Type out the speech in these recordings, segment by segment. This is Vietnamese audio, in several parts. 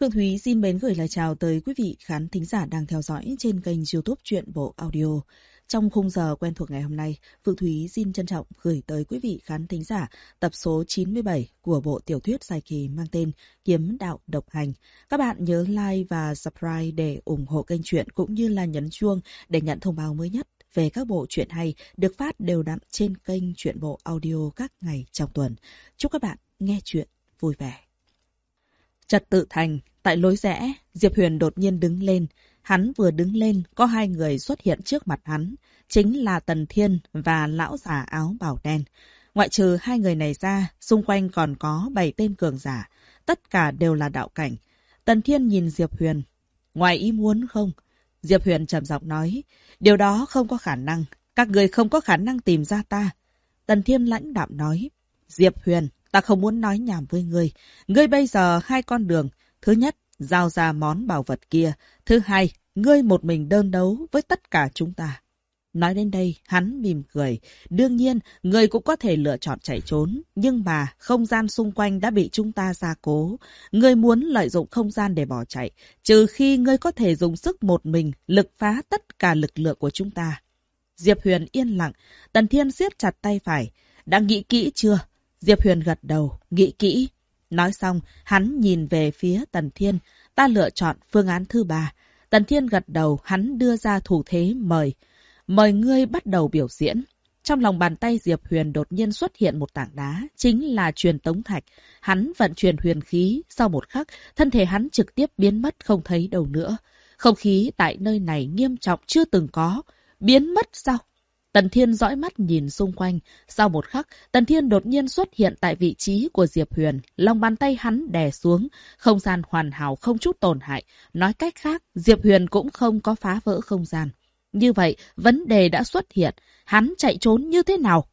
Phượng Thúy xin mến gửi lời chào tới quý vị khán thính giả đang theo dõi trên kênh YouTube Truyện Bộ Audio. Trong khung giờ quen thuộc ngày hôm nay, Phượng Thúy xin trân trọng gửi tới quý vị khán thính giả tập số 97 của bộ tiểu thuyết dài kỳ mang tên Kiếm Đạo Độc Hành. Các bạn nhớ like và subscribe để ủng hộ kênh truyện cũng như là nhấn chuông để nhận thông báo mới nhất về các bộ truyện hay được phát đều đặn trên kênh Truyện Bộ Audio các ngày trong tuần. Chúc các bạn nghe truyện vui vẻ. Trật tự thành, tại lối rẽ, Diệp Huyền đột nhiên đứng lên. Hắn vừa đứng lên, có hai người xuất hiện trước mặt hắn. Chính là Tần Thiên và lão già áo bào đen. Ngoại trừ hai người này ra, xung quanh còn có 7 tên cường giả. Tất cả đều là đạo cảnh. Tần Thiên nhìn Diệp Huyền. Ngoài ý muốn không? Diệp Huyền trầm giọng nói. Điều đó không có khả năng. Các người không có khả năng tìm ra ta. Tần Thiên lãnh đạm nói. Diệp Huyền, ta không muốn nói nhảm với ngươi. Ngươi bây giờ hai con đường. Thứ nhất, giao ra món bảo vật kia. Thứ hai, ngươi một mình đơn đấu với tất cả chúng ta. Nói đến đây, hắn mỉm cười. Đương nhiên, ngươi cũng có thể lựa chọn chạy trốn. Nhưng mà, không gian xung quanh đã bị chúng ta gia cố. Ngươi muốn lợi dụng không gian để bỏ chạy. Trừ khi ngươi có thể dùng sức một mình, lực phá tất cả lực lượng của chúng ta. Diệp Huyền yên lặng. Tần Thiên siết chặt tay phải. Đã nghĩ kỹ chưa? Diệp Huyền gật đầu. Nghĩ kỹ. Nói xong, hắn nhìn về phía Tần Thiên. Ta lựa chọn phương án thứ 3. Tần Thiên gật đầu, hắn đưa ra thủ thế mời. Mời ngươi bắt đầu biểu diễn. Trong lòng bàn tay Diệp Huyền đột nhiên xuất hiện một tảng đá, chính là truyền tống thạch. Hắn vận chuyển huyền khí, sau một khắc, thân thể hắn trực tiếp biến mất không thấy đâu nữa. Không khí tại nơi này nghiêm trọng chưa từng có. Biến mất sao? Tần Thiên dõi mắt nhìn xung quanh. Sau một khắc, Tần Thiên đột nhiên xuất hiện tại vị trí của Diệp Huyền. Lòng bàn tay hắn đè xuống. Không gian hoàn hảo không chút tổn hại. Nói cách khác, Diệp Huyền cũng không có phá vỡ không gian. Như vậy, vấn đề đã xuất hiện. Hắn chạy trốn như thế nào?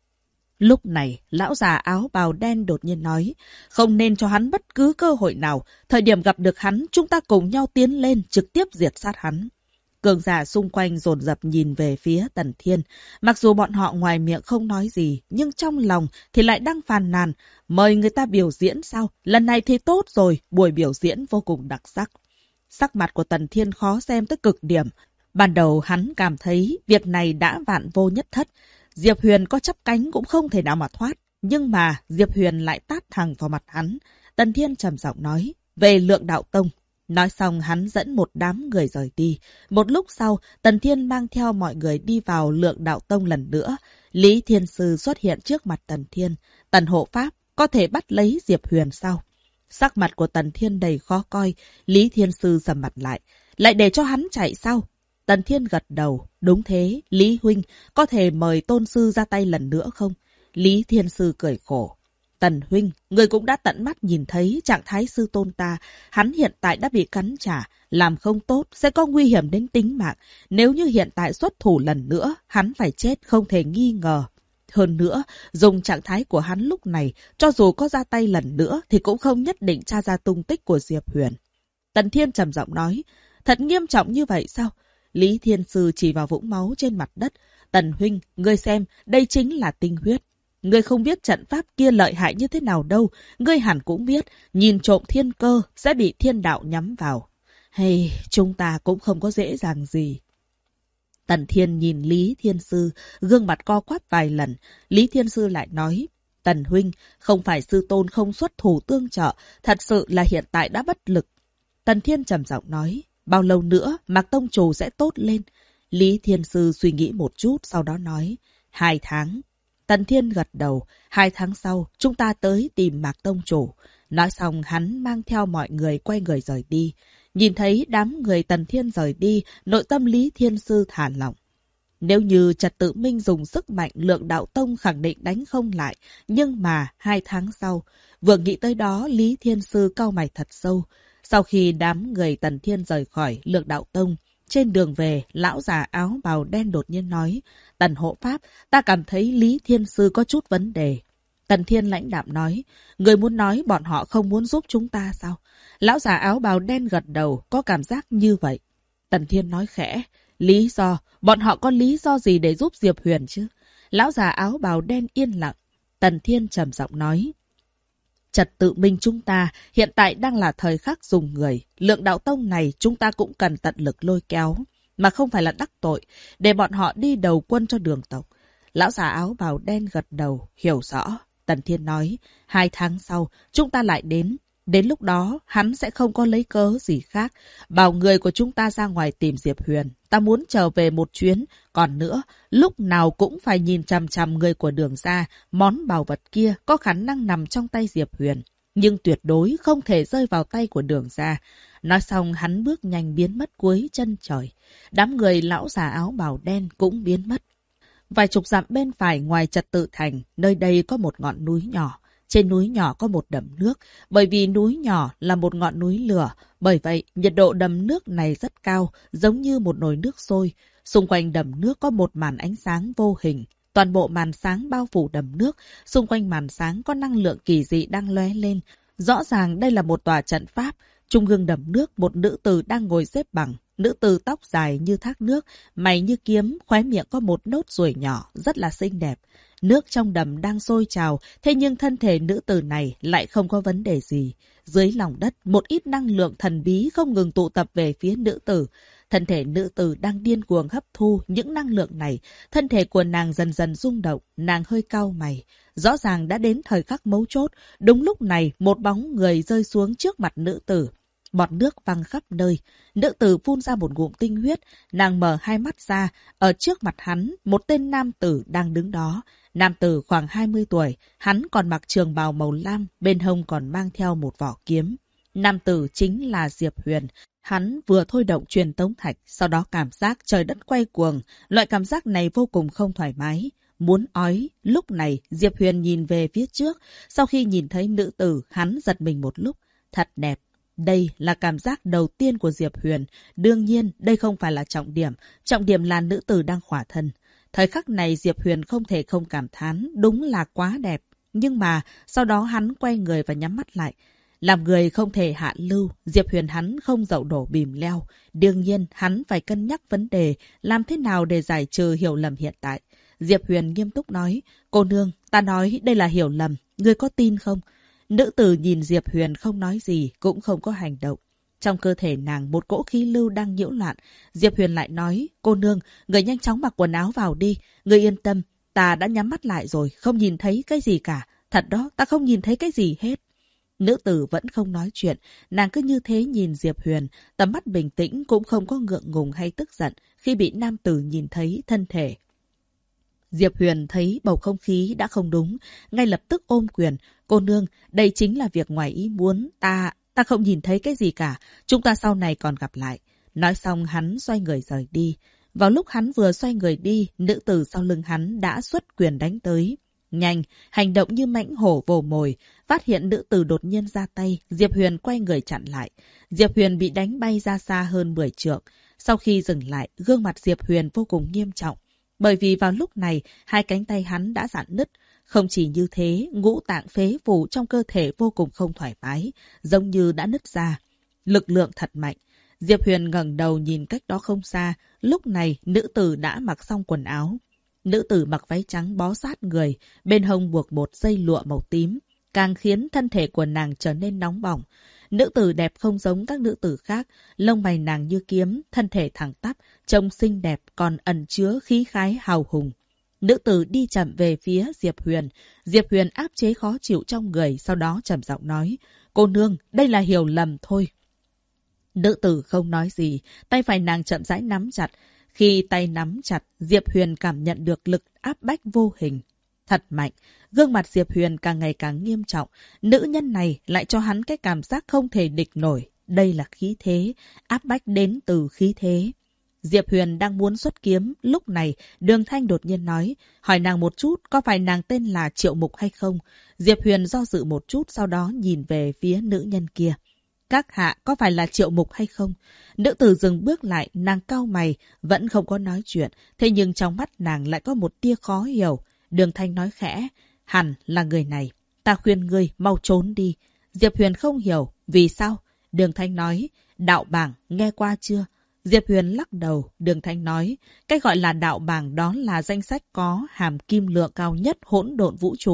Lúc này, lão già áo bào đen đột nhiên nói. Không nên cho hắn bất cứ cơ hội nào. Thời điểm gặp được hắn, chúng ta cùng nhau tiến lên, trực tiếp diệt sát hắn. Cường giả xung quanh dồn dập nhìn về phía Tần Thiên. Mặc dù bọn họ ngoài miệng không nói gì, nhưng trong lòng thì lại đang phàn nàn. Mời người ta biểu diễn sao? Lần này thì tốt rồi, buổi biểu diễn vô cùng đặc sắc. Sắc mặt của Tần Thiên khó xem tới cực điểm. Ban đầu hắn cảm thấy việc này đã vạn vô nhất thất. Diệp Huyền có chắp cánh cũng không thể nào mà thoát. Nhưng mà Diệp Huyền lại tát thẳng vào mặt hắn. Tần Thiên trầm giọng nói, về Lượng Đạo Tông. Nói xong hắn dẫn một đám người rời đi. Một lúc sau, Tần Thiên mang theo mọi người đi vào Lượng Đạo Tông lần nữa. Lý Thiên Sư xuất hiện trước mặt Tần Thiên. Tần hộ pháp có thể bắt lấy Diệp Huyền sao? Sắc mặt của Tần Thiên đầy khó coi. Lý Thiên Sư sầm mặt lại. Lại để cho hắn chạy sao? Tần Thiên gật đầu. Đúng thế, Lý Huynh, có thể mời Tôn Sư ra tay lần nữa không? Lý Thiên Sư cười khổ. Tần Huynh, người cũng đã tận mắt nhìn thấy trạng thái sư tôn ta. Hắn hiện tại đã bị cắn trả. Làm không tốt, sẽ có nguy hiểm đến tính mạng. Nếu như hiện tại xuất thủ lần nữa, hắn phải chết không thể nghi ngờ. Hơn nữa, dùng trạng thái của hắn lúc này, cho dù có ra tay lần nữa, thì cũng không nhất định tra ra tung tích của Diệp Huyền. Tần Thiên trầm giọng nói, thật nghiêm trọng như vậy sao? Lý Thiên Sư chỉ vào vũng máu trên mặt đất. Tần Huynh, ngươi xem, đây chính là tinh huyết. Ngươi không biết trận pháp kia lợi hại như thế nào đâu. Ngươi hẳn cũng biết, nhìn trộm thiên cơ sẽ bị thiên đạo nhắm vào. Hay, chúng ta cũng không có dễ dàng gì. Tần Thiên nhìn Lý Thiên Sư, gương mặt co quắp vài lần. Lý Thiên Sư lại nói, Tần Huynh, không phải sư tôn không xuất thủ tương trợ, thật sự là hiện tại đã bất lực. Tần Thiên trầm giọng nói, bao lâu nữa Mạc Tông Chủ sẽ tốt lên? Lý Thiên Sư suy nghĩ một chút, sau đó nói, 2 tháng. Tần Thiên gật đầu, 2 tháng sau, chúng ta tới tìm Mạc Tông Chủ. Nói xong hắn mang theo mọi người quay người rời đi. Nhìn thấy đám người Tần Thiên rời đi, nội tâm Lý Thiên Sư thả lỏng. Nếu như Trật Tự Minh dùng sức mạnh, Lượng Đạo Tông khẳng định đánh không lại. Nhưng mà 2 tháng sau, vừa nghĩ tới đó, Lý Thiên Sư cau mày thật sâu. Sau khi đám người Tần Thiên rời khỏi Lượng Đạo Tông, trên đường về, lão già áo bào đen đột nhiên nói, Tần hộ pháp, ta cảm thấy Lý Thiên Sư có chút vấn đề. Tần Thiên lãnh đạm nói, người muốn nói bọn họ không muốn giúp chúng ta sao? Lão già áo bào đen gật đầu, có cảm giác như vậy. Tần Thiên nói khẽ, lý do, bọn họ có lý do gì để giúp Diệp Huyền chứ? Lão già áo bào đen yên lặng. Tần Thiên trầm giọng nói, Trật tự minh chúng ta hiện tại đang là thời khắc dùng người. Lượng đạo tông này chúng ta cũng cần tận lực lôi kéo, mà không phải là đắc tội, để bọn họ đi đầu quân cho đường tộc. Lão già áo bào đen gật đầu, hiểu rõ. Tần Thiên nói, 2 tháng sau, chúng ta lại đến. Đến lúc đó, hắn sẽ không có lấy cớ gì khác. Bảo người của chúng ta ra ngoài tìm Diệp Huyền. Ta muốn trở về một chuyến. Còn nữa, lúc nào cũng phải nhìn chằm chằm người của Đường gia. Món bảo vật kia có khả năng nằm trong tay Diệp Huyền. Nhưng tuyệt đối không thể rơi vào tay của Đường gia. Nói xong, hắn bước nhanh biến mất cuối chân trời. Đám người lão già áo bào đen cũng biến mất. Vài chục dặm bên phải ngoài Trật Tự Thành, nơi đây có một ngọn núi nhỏ. Trên núi nhỏ có một đầm nước, bởi vì núi nhỏ là một ngọn núi lửa. Bởi vậy, nhiệt độ đầm nước này rất cao, giống như một nồi nước sôi. Xung quanh đầm nước có một màn ánh sáng vô hình. Toàn bộ màn sáng bao phủ đầm nước, xung quanh màn sáng có năng lượng kỳ dị đang lóe lên. Rõ ràng đây là một tòa trận pháp. Trung ương đầm nước, một nữ tử đang ngồi xếp bằng. Nữ tử tóc dài như thác nước, mày như kiếm, khóe miệng có một nốt ruồi nhỏ, rất là xinh đẹp. Nước trong đầm đang sôi trào, thế nhưng thân thể nữ tử này lại không có vấn đề gì. Dưới lòng đất, một ít năng lượng thần bí không ngừng tụ tập về phía nữ tử. Thân thể nữ tử đang điên cuồng hấp thu những năng lượng này. Thân thể của nàng dần dần rung động, nàng hơi cau mày. Rõ ràng đã đến thời khắc mấu chốt. Đúng lúc này, một bóng người rơi xuống trước mặt nữ tử. Bọt nước văng khắp nơi. Nữ tử phun ra một ngụm tinh huyết. Nàng mở hai mắt ra. Ở trước mặt hắn, một tên nam tử đang đứng đó. Nam tử khoảng 20 tuổi. Hắn còn mặc trường bào màu lam. Bên hông còn mang theo một vỏ kiếm. Nam tử chính là Diệp Huyền. Hắn vừa thôi động truyền tống thạch. Sau đó cảm giác trời đất quay cuồng. Loại cảm giác này vô cùng không thoải mái. Muốn ói. Lúc này Diệp Huyền nhìn về phía trước. Sau khi nhìn thấy nữ tử, hắn giật mình một lúc. Thật đẹp. Đây là cảm giác đầu tiên của Diệp Huyền. Đương nhiên, đây không phải là trọng điểm. Trọng điểm là nữ tử đang khỏa thân. Thời khắc này Diệp Huyền không thể không cảm thán. Đúng là quá đẹp. Nhưng mà, sau đó hắn quay người và nhắm mắt lại. Làm người không thể hạ lưu. Diệp Huyền hắn không dậu đổ bìm leo. Đương nhiên, hắn phải cân nhắc vấn đề. Làm thế nào để giải trừ hiểu lầm hiện tại. Diệp Huyền nghiêm túc nói. Cô nương, ta nói đây là hiểu lầm. Ngươi có tin không? Nữ tử nhìn Diệp Huyền không nói gì, cũng không có hành động. Trong cơ thể nàng một cỗ khí lưu đang nhiễu loạn. Diệp Huyền lại nói, cô nương, người nhanh chóng mặc quần áo vào đi. Người yên tâm, ta đã nhắm mắt lại rồi, không nhìn thấy cái gì cả. Thật đó, ta không nhìn thấy cái gì hết. Nữ tử vẫn không nói chuyện, nàng cứ như thế nhìn Diệp Huyền, tầm mắt bình tĩnh cũng không có ngượng ngùng hay tức giận khi bị nam tử nhìn thấy thân thể. Diệp Huyền thấy bầu không khí đã không đúng, ngay lập tức ôm quyền. Cô nương, đây chính là việc ngoài ý muốn. Ta không nhìn thấy cái gì cả. Chúng ta sau này còn gặp lại. Nói xong hắn xoay người rời đi. Vào lúc hắn vừa xoay người đi, nữ tử sau lưng hắn đã xuất quyền đánh tới. Nhanh, hành động như mãnh hổ vồ mồi. Phát hiện nữ tử đột nhiên ra tay, Diệp Huyền quay người chặn lại. Diệp Huyền bị đánh bay ra xa hơn 10 trượng. Sau khi dừng lại, gương mặt Diệp Huyền vô cùng nghiêm trọng. Bởi vì vào lúc này, hai cánh tay hắn đã rạn nứt. Không chỉ như thế, ngũ tạng phế phủ trong cơ thể vô cùng không thoải mái, giống như đã nứt ra. Lực lượng thật mạnh. Diệp Huyền ngẩng đầu nhìn cách đó không xa. Lúc này, nữ tử đã mặc xong quần áo. Nữ tử mặc váy trắng bó sát người, bên hông buộc một dây lụa màu tím, càng khiến thân thể của nàng trở nên nóng bỏng. Nữ tử đẹp không giống các nữ tử khác, lông mày nàng như kiếm, thân thể thẳng tắp, trông xinh đẹp còn ẩn chứa khí khái hào hùng. Nữ tử đi chậm về phía Diệp Huyền. Diệp Huyền áp chế khó chịu trong người, sau đó trầm giọng nói, cô nương, đây là hiểu lầm thôi. Nữ tử không nói gì, tay phải nàng chậm rãi nắm chặt. Khi tay nắm chặt, Diệp Huyền cảm nhận được lực áp bách vô hình. Thật mạnh, gương mặt Diệp Huyền càng ngày càng nghiêm trọng. Nữ nhân này lại cho hắn cái cảm giác không thể địch nổi. Đây là khí thế, áp bách đến từ khí thế. Diệp Huyền đang muốn xuất kiếm, lúc này Đường Thanh đột nhiên nói, hỏi nàng một chút có phải nàng tên là Triệu Mục hay không. Diệp Huyền do dự một chút, sau đó nhìn về phía nữ nhân kia. Các hạ có phải là Triệu Mục hay không? Nữ tử dừng bước lại, nàng cau mày, vẫn không có nói chuyện, thế nhưng trong mắt nàng lại có một tia khó hiểu. Đường Thanh nói khẽ, hẳn là người này, ta khuyên ngươi mau trốn đi. Diệp Huyền không hiểu, vì sao? Đường Thanh nói, đạo bảng, nghe qua chưa? Diệp Huyền lắc đầu, Đường Thanh nói, cái gọi là đạo bảng đó là danh sách có hàm kim lượng cao nhất hỗn độn vũ trụ.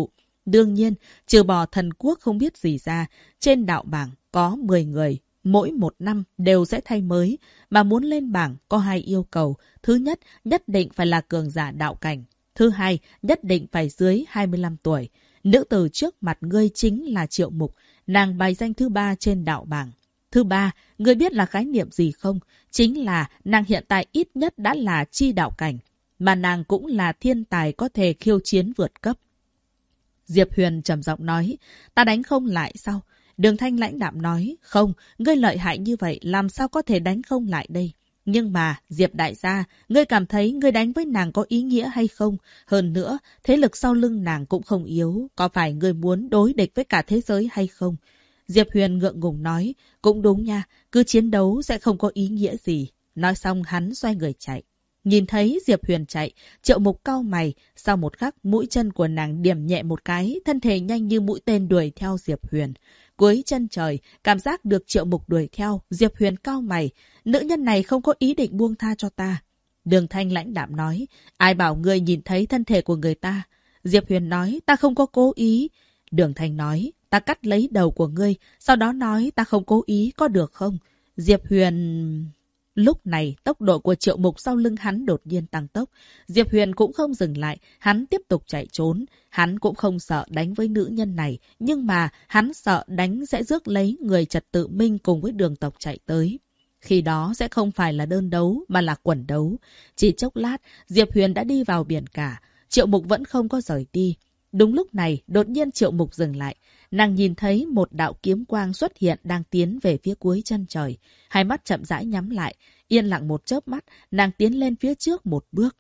Đương nhiên, trừ bỏ thần quốc không biết gì ra, trên đạo bảng có 10 người, mỗi một năm đều sẽ thay mới, mà muốn lên bảng có 2 yêu cầu. Thứ nhất, nhất định phải là cường giả đạo cảnh. Thứ hai, nhất định phải dưới 25 tuổi. Nữ tử trước mặt ngươi chính là Triệu Mục, nàng bài danh thứ 3 trên đạo bảng. Thứ ba, ngươi biết là khái niệm gì không? Chính là nàng hiện tại ít nhất đã là chi đạo cảnh, mà nàng cũng là thiên tài có thể khiêu chiến vượt cấp. Diệp Huyền trầm giọng nói, ta đánh không lại sao? Đường Thanh lãnh đạm nói, không, ngươi lợi hại như vậy, làm sao có thể đánh không lại đây? Nhưng mà, Diệp đại gia, ngươi cảm thấy ngươi đánh với nàng có ý nghĩa hay không? Hơn nữa, thế lực sau lưng nàng cũng không yếu, có phải ngươi muốn đối địch với cả thế giới hay không? Diệp Huyền ngượng ngùng nói, cũng đúng nha, cứ chiến đấu sẽ không có ý nghĩa gì. Nói xong hắn xoay người chạy. Nhìn thấy Diệp Huyền chạy, Triệu Mục cau mày, sau một khắc mũi chân của nàng điểm nhẹ một cái, thân thể nhanh như mũi tên đuổi theo Diệp Huyền. Cuối chân trời, cảm giác được Triệu Mục đuổi theo, Diệp Huyền cau mày, nữ nhân này không có ý định buông tha cho ta. Đường Thanh lãnh đạm nói, ai bảo ngươi nhìn thấy thân thể của người ta? Diệp Huyền nói, ta không có cố ý. Đường Thanh nói, ta cắt lấy đầu của ngươi, sau đó nói ta không cố ý, có được không? Diệp Huyền... Lúc này, tốc độ của Triệu Mục sau lưng hắn đột nhiên tăng tốc. Diệp Huyền cũng không dừng lại, hắn tiếp tục chạy trốn. Hắn cũng không sợ đánh với nữ nhân này, nhưng mà hắn sợ đánh sẽ rước lấy người trật tự minh cùng với Đường tộc chạy tới. Khi đó sẽ không phải là đơn đấu, mà là quần đấu. Chỉ chốc lát, Diệp Huyền đã đi vào biển cả. Triệu Mục vẫn không có rời đi. Đúng lúc này, đột nhiên Triệu Mục dừng lại. Nàng nhìn thấy một đạo kiếm quang xuất hiện đang tiến về phía cuối chân trời. Hai mắt chậm rãi nhắm lại. Yên lặng một chớp mắt, nàng tiến lên phía trước một bước.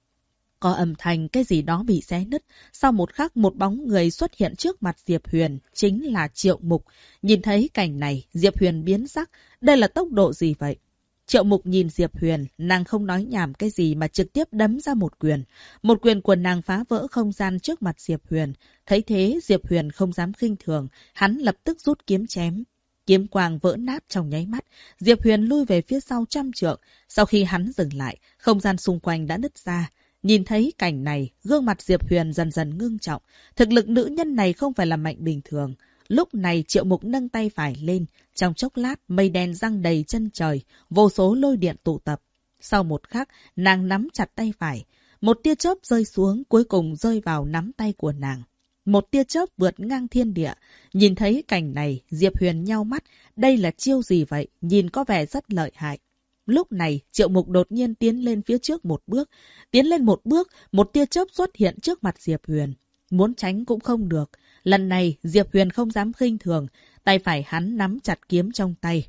Có âm thanh cái gì đó bị xé nứt. Sau một khắc một bóng người xuất hiện trước mặt Diệp Huyền, chính là Triệu Mục. Nhìn thấy cảnh này, Diệp Huyền biến sắc. Đây là tốc độ gì vậy? Triệu Mục nhìn Diệp Huyền, nàng không nói nhảm cái gì mà trực tiếp đấm ra một quyền. Một quyền của nàng phá vỡ không gian trước mặt Diệp Huyền. Thấy thế, Diệp Huyền không dám khinh thường, hắn lập tức rút kiếm chém. Kiếm quang vỡ nát trong nháy mắt, Diệp Huyền lui về phía sau 100 trượng. Sau khi hắn dừng lại, không gian xung quanh đã nứt ra. Nhìn thấy cảnh này, gương mặt Diệp Huyền dần dần ngưng trọng. Thực lực nữ nhân này không phải là mạnh bình thường. Lúc này Triệu Mục nâng tay phải lên, trong chốc lát mây đen giăng đầy chân trời, vô số lôi điện tụ tập. Sau một khắc, nàng nắm chặt tay phải. Một tia chớp rơi xuống, cuối cùng rơi vào nắm tay của nàng. Một tia chớp vượt ngang thiên địa. Nhìn thấy cảnh này, Diệp Huyền nheo mắt. Đây là chiêu gì vậy? Nhìn có vẻ rất lợi hại. Lúc này, Triệu Mục đột nhiên tiến lên phía trước một bước. Tiến lên một bước, một tia chớp xuất hiện trước mặt Diệp Huyền. Muốn tránh cũng không được. Lần này, Diệp Huyền không dám khinh thường. Tay phải hắn nắm chặt kiếm trong tay.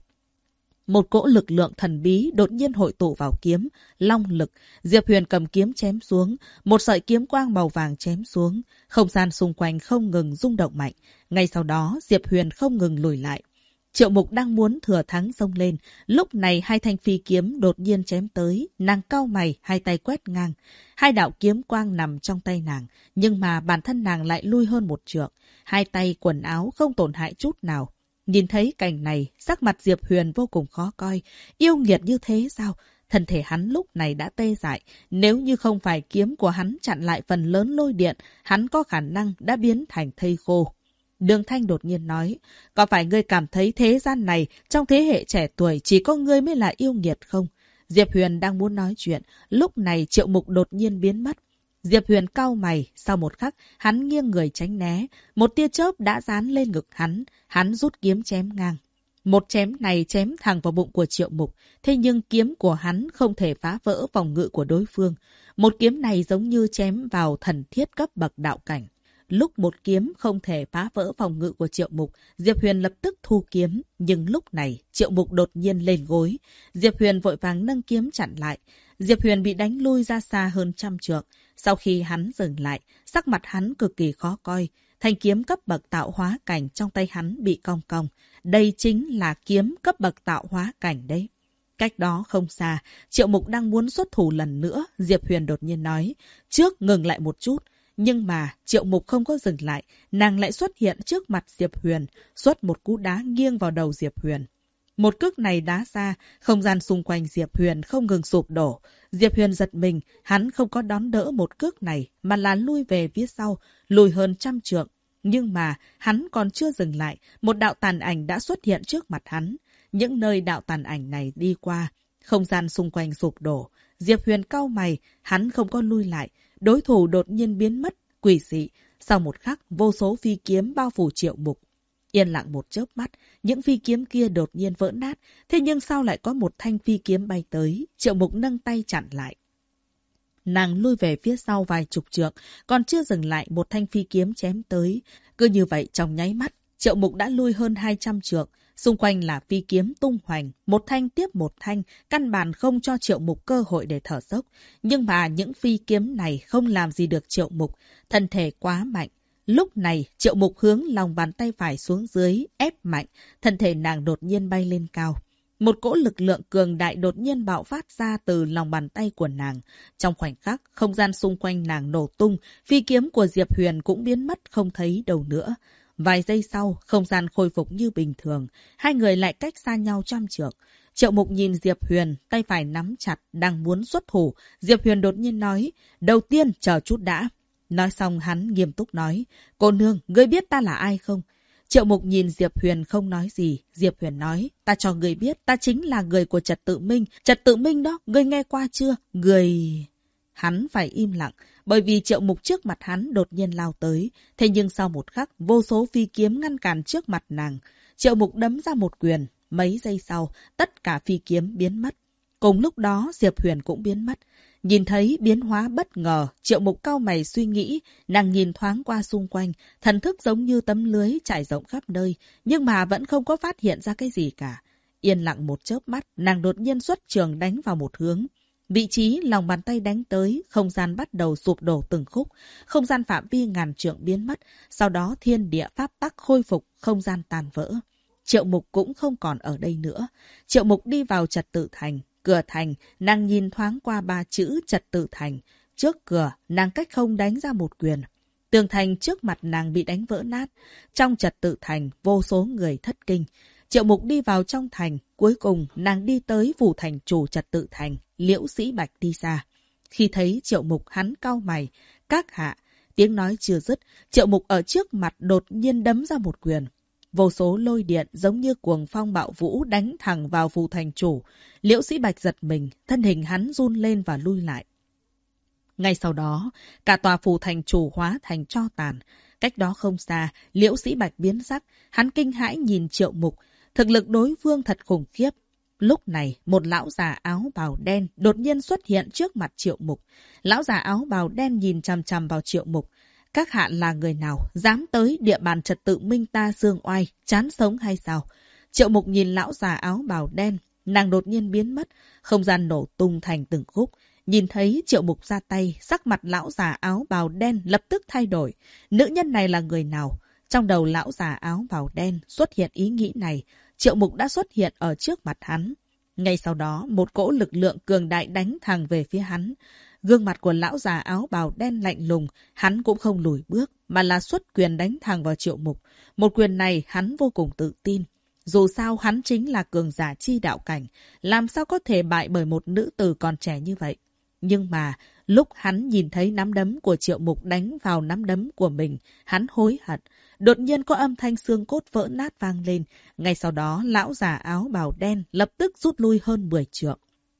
Một cỗ lực lượng thần bí đột nhiên hội tụ vào kiếm, long lực. Diệp Huyền cầm kiếm chém xuống, một sợi kiếm quang màu vàng chém xuống. Không gian xung quanh không ngừng rung động mạnh. Ngay sau đó, Diệp Huyền không ngừng lùi lại. Triệu Mục đang muốn thừa thắng xông lên. Lúc này hai thanh phi kiếm đột nhiên chém tới. Nàng cau mày, hai tay quét ngang. Hai đạo kiếm quang nằm trong tay nàng. Nhưng mà bản thân nàng lại lui hơn một trượng. Hai tay quần áo không tổn hại chút nào. Nhìn thấy cảnh này, sắc mặt Diệp Huyền vô cùng khó coi. Yêu nghiệt như thế sao? Thân thể hắn lúc này đã tê dại. Nếu như không phải kiếm của hắn chặn lại phần lớn lôi điện, hắn có khả năng đã biến thành thây khô. Đường Thanh đột nhiên nói, có phải ngươi cảm thấy thế gian này, trong thế hệ trẻ tuổi chỉ có ngươi mới là yêu nghiệt không? Diệp Huyền đang muốn nói chuyện, lúc này Triệu Mục đột nhiên biến mất. Diệp Huyền cau mày, sau một khắc, hắn nghiêng người tránh né. Một tia chớp đã dán lên ngực hắn rút kiếm chém ngang. Một chém này chém thẳng vào bụng của Triệu Mục, thế nhưng kiếm của hắn không thể phá vỡ phòng ngự của đối phương. Một kiếm này giống như chém vào thần thiết cấp bậc đạo cảnh. Lúc một kiếm không thể phá vỡ phòng ngự của Triệu Mục, Diệp Huyền lập tức thu kiếm. Nhưng lúc này, Triệu Mục đột nhiên lên gối. Diệp Huyền vội vàng nâng kiếm chặn lại. Diệp Huyền bị đánh lui ra xa hơn 100 trượng. Sau khi hắn dừng lại, sắc mặt hắn cực kỳ khó coi. Thanh kiếm cấp bậc tạo hóa cảnh trong tay hắn bị cong cong. Đây chính là kiếm cấp bậc tạo hóa cảnh đấy. Cách đó không xa, Triệu Mục đang muốn xuất thủ lần nữa. Diệp Huyền đột nhiên nói, trước ngừng lại một chút. Nhưng mà Triệu Mục không có dừng lại, nàng lại xuất hiện trước mặt Diệp Huyền, xuất một cú đá nghiêng vào đầu Diệp Huyền. Một cước này đá ra, không gian xung quanh Diệp Huyền không ngừng sụp đổ. Diệp Huyền giật mình, hắn không có đón đỡ một cước này, mà là lui về phía sau, lùi hơn 100 trượng. Nhưng mà hắn còn chưa dừng lại, một đạo tàn ảnh đã xuất hiện trước mặt hắn. Những nơi đạo tàn ảnh này đi qua, không gian xung quanh sụp đổ. Diệp Huyền cau mày, hắn không có lui lại. Đối thủ đột nhiên biến mất, quỷ dị. Sau một khắc, vô số phi kiếm bao phủ Triệu Mục. Yên lặng một chớp mắt, những phi kiếm kia đột nhiên vỡ nát. Thế nhưng sao lại có một thanh phi kiếm bay tới? Triệu Mục nâng tay chặn lại. Nàng lui về phía sau vài chục trượng, còn chưa dừng lại một thanh phi kiếm chém tới. Cứ như vậy trong nháy mắt, Triệu Mục đã lui hơn 200 trượng. Xung quanh là phi kiếm tung hoành, một thanh tiếp một thanh, căn bản không cho Triệu Mục cơ hội để thở dốc. Nhưng mà những phi kiếm này không làm gì được Triệu Mục, thân thể quá mạnh. Lúc này, Triệu Mục hướng lòng bàn tay phải xuống dưới, ép mạnh, thân thể nàng đột nhiên bay lên cao. Một cỗ lực lượng cường đại đột nhiên bạo phát ra từ lòng bàn tay của nàng. Trong khoảnh khắc, không gian xung quanh nàng nổ tung, phi kiếm của Diệp Huyền cũng biến mất không thấy đâu nữa. Vài giây sau, không gian khôi phục như bình thường, hai người lại cách xa nhau trăm trượng. Triệu Mục nhìn Diệp Huyền, tay phải nắm chặt, đang muốn xuất thủ. Diệp Huyền đột nhiên nói, đầu tiên chờ chút đã. Nói xong hắn nghiêm túc nói, cô nương, ngươi biết ta là ai không? Triệu Mục nhìn Diệp Huyền không nói gì. Diệp Huyền nói, ta cho ngươi biết, ta chính là người của Trật Tự Minh. Trật Tự Minh đó, ngươi nghe qua chưa? Hắn phải im lặng, bởi vì Triệu Mục trước mặt hắn đột nhiên lao tới. Thế nhưng sau một khắc, vô số phi kiếm ngăn cản trước mặt nàng. Triệu Mục đấm ra một quyền. Mấy giây sau, tất cả phi kiếm biến mất. Cùng lúc đó, Diệp Huyền cũng biến mất. Nhìn thấy biến hóa bất ngờ, Triệu Mục cau mày suy nghĩ, nàng nhìn thoáng qua xung quanh, thần thức giống như tấm lưới trải rộng khắp nơi, nhưng mà vẫn không có phát hiện ra cái gì cả. Yên lặng một chớp mắt, nàng đột nhiên xuất trường đánh vào một hướng. Vị trí lòng bàn tay đánh tới, không gian bắt đầu sụp đổ từng khúc, không gian phạm vi ngàn trượng biến mất, sau đó thiên địa pháp tắc khôi phục, không gian tàn vỡ. Triệu Mục cũng không còn ở đây nữa. Triệu Mục đi vào Trật Tự Thành. Cửa thành, nàng nhìn thoáng qua 3 chữ Trật Tự Thành. Trước cửa, nàng cách không đánh ra một quyền. Tường thành trước mặt nàng bị đánh vỡ nát. Trong Trật Tự Thành, vô số người thất kinh. Triệu Mục đi vào trong thành. Cuối cùng, nàng đi tới phủ thành chủ Trật Tự Thành. Liễu Sĩ Bạch đi ra. Khi thấy Triệu Mục, hắn cau mày. Các hạ, tiếng nói chưa dứt. Triệu Mục ở trước mặt đột nhiên đấm ra một quyền. Vô số lôi điện giống như cuồng phong bạo vũ đánh thẳng vào phủ thành chủ. Liễu Sĩ Bạch giật mình, thân hình hắn run lên và lui lại. Ngay sau đó, cả tòa phủ thành chủ hóa thành tro tàn. Cách đó không xa, Liễu Sĩ Bạch biến sắc, hắn kinh hãi nhìn Triệu Mục. Thực lực đối phương thật khủng khiếp. Lúc này, một lão già áo bào đen đột nhiên xuất hiện trước mặt Triệu Mục. Lão già áo bào đen nhìn chằm chằm vào Triệu Mục. Các hạ là người nào, dám tới địa bàn Trật Tự Minh ta dương oai, chán sống hay sao? Triệu Mục nhìn lão già áo bào đen, nàng đột nhiên biến mất, không gian nổ tung thành từng khúc. Nhìn thấy Triệu Mục ra tay, sắc mặt lão già áo bào đen lập tức thay đổi. Nữ nhân này là người nào? Trong đầu lão già áo bào đen xuất hiện ý nghĩ này, Triệu Mục đã xuất hiện ở trước mặt hắn. Ngay sau đó, một cỗ lực lượng cường đại đánh thẳng về phía hắn. Gương mặt của lão già áo bào đen lạnh lùng, hắn cũng không lùi bước, mà là xuất quyền đánh thẳng vào Triệu Mục. Một quyền này hắn vô cùng tự tin. Dù sao hắn chính là cường giả chi đạo cảnh, làm sao có thể bại bởi một nữ tử còn trẻ như vậy. Nhưng mà, lúc hắn nhìn thấy nắm đấm của Triệu Mục đánh vào nắm đấm của mình, hắn hối hận. Đột nhiên có âm thanh xương cốt vỡ nát vang lên. Ngay sau đó, lão già áo bào đen lập tức rút lui hơn 10 trượng.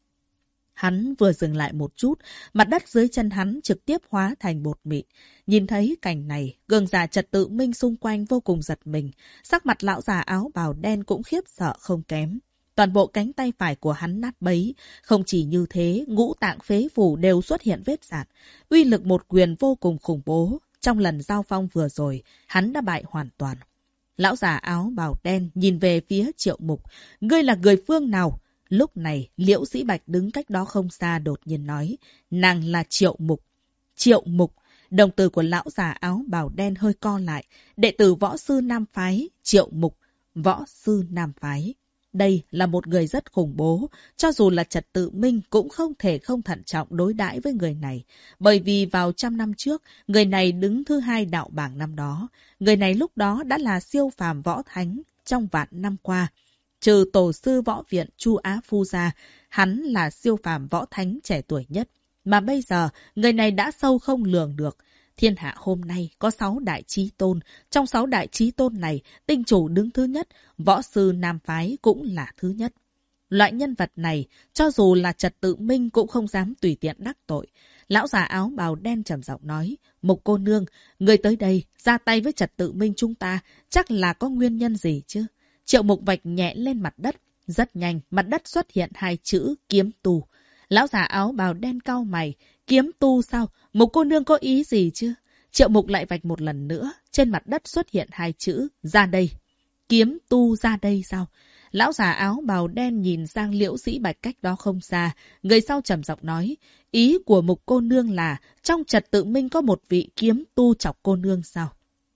Hắn vừa dừng lại một chút, mặt đất dưới chân hắn trực tiếp hóa thành bột mịn. Nhìn thấy cảnh này, cường giả Trật Tự Minh xung quanh vô cùng giật mình. Sắc mặt lão già áo bào đen cũng khiếp sợ không kém. Toàn bộ cánh tay phải của hắn nát bấy. Không chỉ như thế, ngũ tạng phế phủ đều xuất hiện vết rạn. Uy lực một quyền vô cùng khủng bố. Trong lần giao phong vừa rồi, hắn đã bại hoàn toàn. Lão già áo bào đen nhìn về phía Triệu Mục. Ngươi là người phương nào? Lúc này, Liễu Sĩ Bạch đứng cách đó không xa đột nhiên nói, nàng là Triệu Mục. Triệu Mục, đồng tử của lão già áo bào đen hơi co lại, đệ tử võ sư Nam Phái, Triệu Mục, võ sư Nam Phái. Đây là một người rất khủng bố, cho dù là Trật Tự Minh cũng không thể không thận trọng đối đãi với người này. Bởi vì vào 100 năm trước, người này đứng thứ 2 đạo bảng năm đó. Người này lúc đó đã là siêu phàm võ thánh trong vạn năm qua. Trừ tổ sư võ viện Chu Á Phu ra, hắn là siêu phàm võ thánh trẻ tuổi nhất. Mà bây giờ, người này đã sâu không lường được. Thiên hạ hôm nay có 6 đại chí tôn. Trong 6 đại chí tôn này, tinh chủ đứng thứ nhất, võ sư nam phái cũng là thứ nhất. Loại nhân vật này, cho dù là Trật Tự Minh cũng không dám tùy tiện đắc tội. Lão già áo bào đen trầm giọng nói, Mục cô nương, người tới đây, ra tay với Trật Tự Minh chúng ta, chắc là có nguyên nhân gì chứ? Triệu Mục vạch nhẹ lên mặt đất. Rất nhanh, mặt đất xuất hiện 2 chữ kiếm tu. Lão già áo bào đen cau mày, kiếm tu sao? Mục cô nương có ý gì chứ? Triệu Mục lại vạch một lần nữa, trên mặt đất xuất hiện 2 chữ ra đây. Kiếm tu ra đây sao? Lão già áo bào đen nhìn sang Liễu Sĩ Bạch cách đó không xa, người sau trầm giọng nói, ý của Mục cô nương là trong Trật Tự Minh có một vị kiếm tu chọc cô nương sao?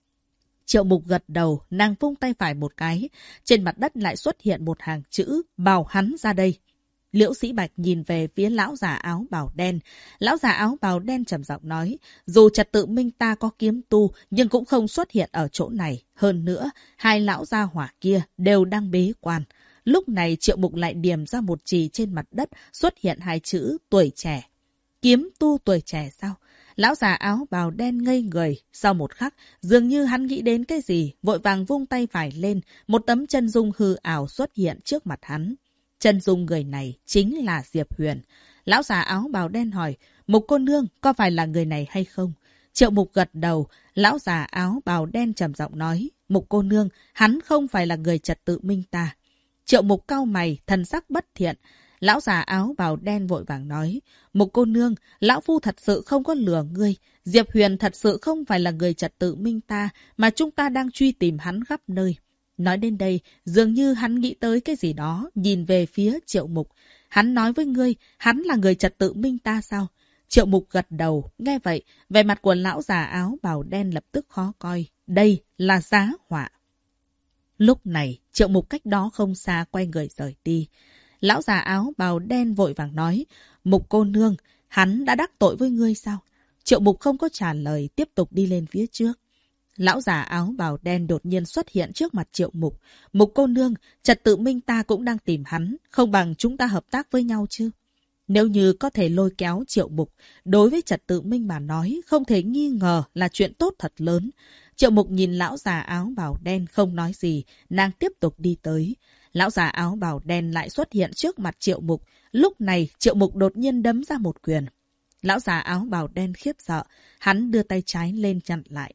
Triệu Mục gật đầu, nàng vung tay phải một cái, trên mặt đất lại xuất hiện một hàng chữ, bảo hắn ra đây. Liễu Sĩ Bạch nhìn về phía lão già áo bào đen. Lão già áo bào đen trầm giọng nói, dù Trật Tự Minh ta có kiếm tu, nhưng cũng không xuất hiện ở chỗ này. Hơn nữa, 2 lão gia hỏa kia đều đang bế quan. Lúc này Triệu Mục lại điểm ra một chì trên mặt đất, xuất hiện 2 chữ tuổi trẻ. Kiếm tu tuổi trẻ sao? Lão già áo bào đen ngây người. Sau một khắc, dường như hắn nghĩ đến cái gì, vội vàng vung tay phải lên, một tấm chân dung hư ảo xuất hiện trước mặt hắn. Chân dung người này chính là Diệp Huyền. Lão già áo bào đen hỏi, Mục cô nương có phải là người này hay không? Triệu Mục gật đầu. Lão già áo bào đen trầm giọng nói, Mục cô nương, hắn không phải là người Trật Tự Minh ta. Triệu Mục cau mày, thần sắc bất thiện. Lão già áo bào đen vội vàng nói, Mục cô nương, lão phu thật sự không có lừa ngươi. Diệp Huyền thật sự không phải là người Trật Tự Minh ta, mà chúng ta đang truy tìm hắn khắp nơi. Nói đến đây, dường như hắn nghĩ tới cái gì đó, nhìn về phía Triệu Mục. Hắn nói với ngươi, hắn là người Trật Tự Minh ta sao? Triệu Mục gật đầu, nghe vậy, vẻ mặt của lão già áo bào đen lập tức khó coi. Đây là giá họa. Lúc này, Triệu Mục cách đó không xa quay người rời đi. Lão già áo bào đen vội vàng nói, Mục cô nương, hắn đã đắc tội với ngươi sao? Triệu Mục không có trả lời, tiếp tục đi lên phía trước. Lão già áo bào đen đột nhiên xuất hiện trước mặt Triệu Mục. Mục cô nương, Trật Tự Minh ta cũng đang tìm hắn, không bằng chúng ta hợp tác với nhau chứ? Nếu như có thể lôi kéo Triệu Mục, đối với Trật Tự Minh mà nói, không thể nghi ngờ là chuyện tốt thật lớn. Triệu Mục nhìn lão già áo bào đen không nói gì, nàng tiếp tục đi tới. Lão già áo bào đen lại xuất hiện trước mặt Triệu Mục. Lúc này, Triệu Mục đột nhiên đấm ra một quyền. Lão già áo bào đen khiếp sợ, hắn đưa tay trái lên chặn lại.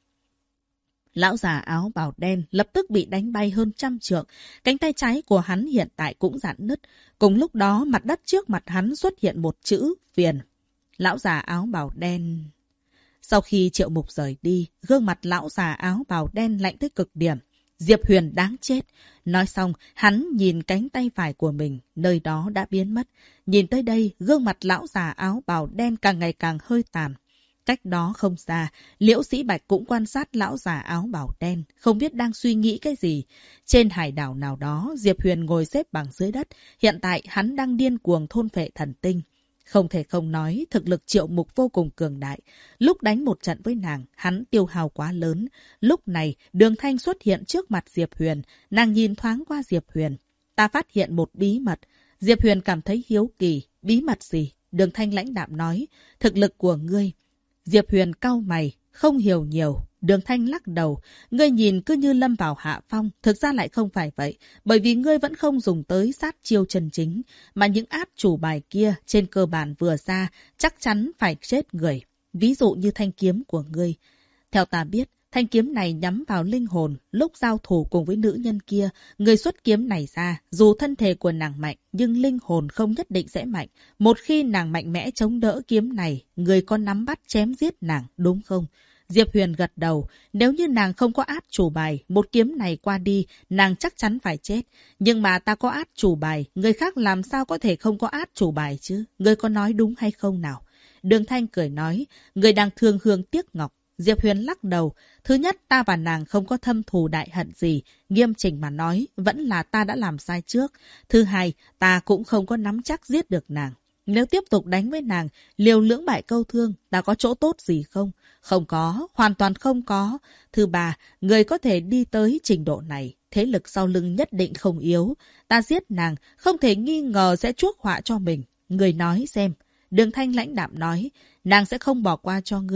Lão già áo bào đen lập tức bị đánh bay hơn 100 trượng. Cánh tay trái của hắn hiện tại cũng rạn nứt. Cùng lúc đó, mặt đất trước mặt hắn xuất hiện một chữ phiền. Lão già áo bào đen... Sau khi Triệu Mục rời đi, gương mặt lão già áo bào đen lạnh tới cực điểm. Diệp Huyền đáng chết. Nói xong, hắn nhìn cánh tay phải của mình, nơi đó đã biến mất. Nhìn tới đây, gương mặt lão già áo bào đen càng ngày càng hơi tàn. Cách đó không xa, Liễu Sĩ Bạch cũng quan sát lão già áo bào đen, không biết đang suy nghĩ cái gì. Trên hải đảo nào đó, Diệp Huyền ngồi xếp bằng dưới đất. Hiện tại hắn đang điên cuồng thôn phệ thần tinh. Không thể không nói, thực lực Triệu Mục vô cùng cường đại. Lúc đánh một trận với nàng, hắn tiêu hao quá lớn. Lúc này, Đường Thanh xuất hiện trước mặt Diệp Huyền. Nàng nhìn thoáng qua Diệp Huyền. Ta phát hiện một bí mật. Diệp Huyền cảm thấy hiếu kỳ. Bí mật gì? Đường Thanh lãnh đạm nói. Thực lực của ngươi. Diệp Huyền cau mày, không hiểu nhiều. Đường Thanh lắc đầu. Ngươi nhìn cứ như lâm vào hạ phong. Thực ra lại không phải vậy. Bởi vì ngươi vẫn không dùng tới sát chiêu chân chính. Mà những át chủ bài kia trên cơ bản vừa ra chắc chắn phải chết người. Ví dụ như thanh kiếm của ngươi. Theo ta biết, thanh kiếm này nhắm vào linh hồn. Lúc giao thủ cùng với nữ nhân kia, người xuất kiếm này ra. Dù thân thể của nàng mạnh, nhưng linh hồn không nhất định sẽ mạnh. Một khi nàng mạnh mẽ chống đỡ kiếm này, người có nắm bắt chém giết nàng, đúng không? Diệp Huyền gật đầu. Nếu như nàng không có át chủ bài, một kiếm này qua đi, nàng chắc chắn phải chết. Nhưng mà ta có át chủ bài, người khác làm sao có thể không có át chủ bài chứ? Người có nói đúng hay không nào? Đường Thanh cười nói, người đang thương hương tiếc ngọc. Diệp Huyền lắc đầu. Thứ nhất, ta và nàng không có thâm thù đại hận gì. Nghiêm chỉnh mà nói, vẫn là ta đã làm sai trước. Thứ hai, ta cũng không có nắm chắc giết được nàng. Nếu tiếp tục đánh với nàng, liều lưỡng bại câu thương, ta có chỗ tốt gì không? Không có, hoàn toàn không có. Thứ ba, người có thể đi tới trình độ này, thế lực sau lưng nhất định không yếu. Ta giết nàng, không thể nghi ngờ sẽ chuốc họa cho mình. Người nói xem. Đường Thanh lãnh đạm nói, nàng sẽ không bỏ qua cho ngươi.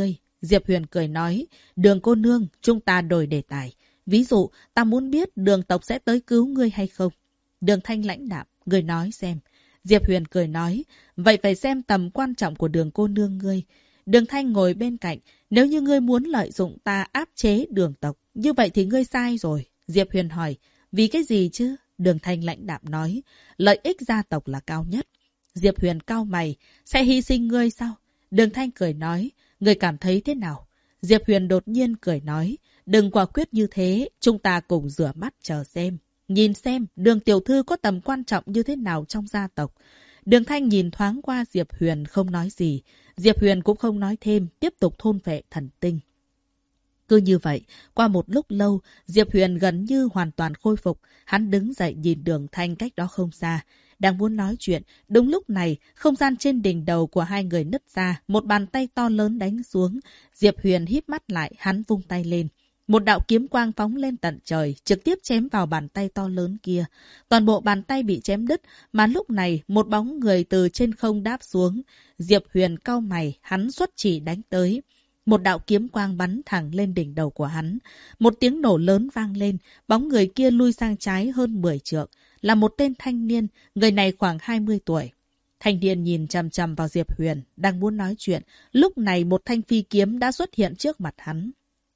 Diệp Huyền cười nói, Đường cô nương, chúng ta đổi đề tài. Ví dụ, ta muốn biết Đường tộc sẽ tới cứu ngươi hay không? Đường Thanh lãnh đạm, ngươi nói xem. Diệp Huyền cười nói, vậy phải xem tầm quan trọng của Đường cô nương ngươi. Đường Thanh ngồi bên cạnh, nếu như ngươi muốn lợi dụng ta áp chế Đường tộc, như vậy thì ngươi sai rồi. Diệp Huyền hỏi, vì cái gì chứ? Đường Thanh lãnh đạm nói, lợi ích gia tộc là cao nhất. Diệp Huyền cau mày, sẽ hy sinh ngươi sao? Đường Thanh cười nói, ngươi cảm thấy thế nào? Diệp Huyền đột nhiên cười nói, đừng quả quyết như thế, chúng ta cùng rửa mắt chờ xem. Nhìn xem, Đường tiểu thư có tầm quan trọng như thế nào trong gia tộc. Đường Thanh nhìn thoáng qua Diệp Huyền không nói gì. Diệp Huyền cũng không nói thêm, tiếp tục thôn phệ thần tinh. Cứ như vậy, qua một lúc lâu, Diệp Huyền gần như hoàn toàn khôi phục. Hắn đứng dậy nhìn Đường Thanh cách đó không xa. Đang muốn nói chuyện, đúng lúc này, không gian trên đỉnh đầu của hai người nứt ra, một bàn tay to lớn đánh xuống. Diệp Huyền híp mắt lại, hắn vung tay lên. Một đạo kiếm quang phóng lên tận trời, trực tiếp chém vào bàn tay to lớn kia. Toàn bộ bàn tay bị chém đứt, mà lúc này một bóng người từ trên không đáp xuống. Diệp Huyền cau mày, hắn xuất chỉ đánh tới. Một đạo kiếm quang bắn thẳng lên đỉnh đầu của hắn. Một tiếng nổ lớn vang lên, bóng người kia lui sang trái hơn 10 trượng. Là một tên thanh niên, người này khoảng 20 tuổi. Thanh niên nhìn chằm chằm vào Diệp Huyền, đang muốn nói chuyện. Lúc này một thanh phi kiếm đã xuất hiện trước mặt hắn.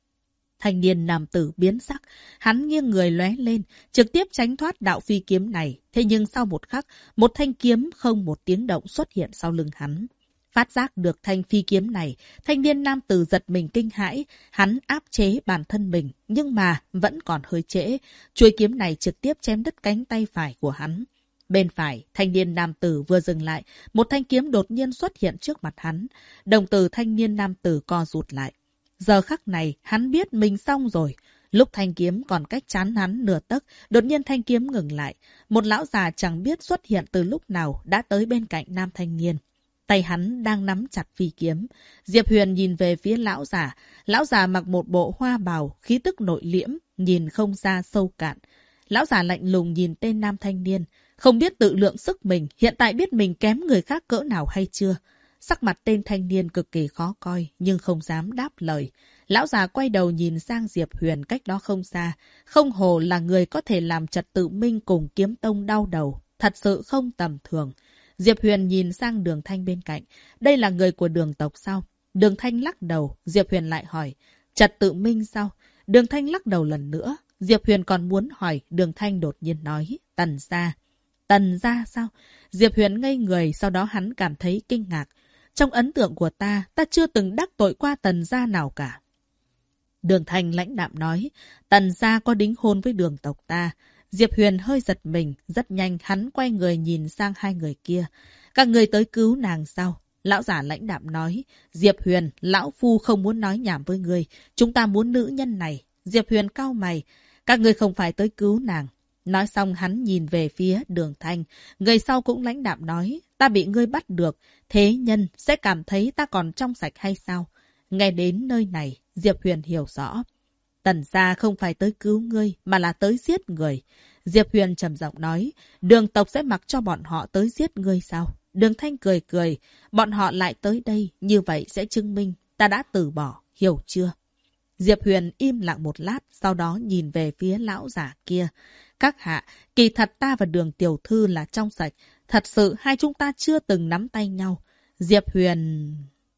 Thanh niên nam tử biến sắc, hắn nghiêng người lóe lên, trực tiếp tránh thoát đạo phi kiếm này. Thế nhưng sau một khắc, một thanh kiếm không một tiếng động xuất hiện sau lưng hắn. Phát giác được thanh phi kiếm này, thanh niên nam tử giật mình kinh hãi, hắn áp chế bản thân mình, nhưng mà vẫn còn hơi trễ. Chuôi kiếm này trực tiếp chém đứt cánh tay phải của hắn. Bên phải, thanh niên nam tử vừa dừng lại, một thanh kiếm đột nhiên xuất hiện trước mặt hắn. Đồng tử thanh niên nam tử co rụt lại. Giờ khắc này, hắn biết mình xong rồi. Lúc thanh kiếm còn cách trán hắn nửa tấc, đột nhiên thanh kiếm ngừng lại. Một lão già chẳng biết xuất hiện từ lúc nào đã tới bên cạnh nam thanh niên. Tay hắn đang nắm chặt phi kiếm. Diệp Huyền nhìn về phía lão già. Lão già mặc một bộ hoa bào, khí tức nội liễm, nhìn không ra sâu cạn. Lão già lạnh lùng nhìn tên nam thanh niên. Không biết tự lượng sức mình, hiện tại biết mình kém người khác cỡ nào hay chưa. Sắc mặt tên thanh niên cực kỳ khó coi, nhưng không dám đáp lời. Lão già quay đầu nhìn sang Diệp Huyền cách đó không xa. Không hồ là người có thể làm trật tự minh cùng kiếm tông đau đầu. Thật sự không tầm thường. Diệp Huyền nhìn sang Đường Thanh bên cạnh. Đây là người của Đường tộc sao? Đường Thanh lắc đầu. Diệp Huyền lại hỏi. Trật tự minh sao? Đường Thanh lắc đầu lần nữa. Diệp Huyền còn muốn hỏi. Đường Thanh đột nhiên nói. Tần gia. Tần gia sao? Diệp Huyền ngây người. Sau đó hắn cảm thấy kinh ngạc. Trong ấn tượng của ta chưa từng đắc tội qua Tần gia nào cả. Đường Thanh lãnh đạm nói. Tần gia có đính hôn với Đường tộc ta. Diệp Huyền hơi giật mình, rất nhanh hắn quay người nhìn sang hai người kia. Các người tới cứu nàng sao? Lão giả lãnh đạm nói. Diệp Huyền, lão phu không muốn nói nhảm với người. Chúng ta muốn nữ nhân này. Diệp Huyền cau mày. Các người không phải tới cứu nàng. Nói xong hắn nhìn về phía Đường Thanh. Người sau cũng lãnh đạm nói. Ta bị ngươi bắt được. Thế nhân sẽ cảm thấy ta còn trong sạch hay sao? Nghe đến nơi này, Diệp Huyền hiểu rõ. Tần gia không phải tới cứu ngươi, mà là tới giết người. Diệp Huyền trầm giọng nói, Đường tộc sẽ mặc cho bọn họ tới giết ngươi sao? Đường Thanh cười cười, bọn họ lại tới đây, như vậy sẽ chứng minh ta đã từ bỏ, hiểu chưa? Diệp Huyền im lặng một lát, sau đó nhìn về phía lão giả kia. Các hạ, kỳ thật ta và Đường tiểu thư là trong sạch, thật sự hai chúng ta chưa từng nắm tay nhau. Diệp Huyền...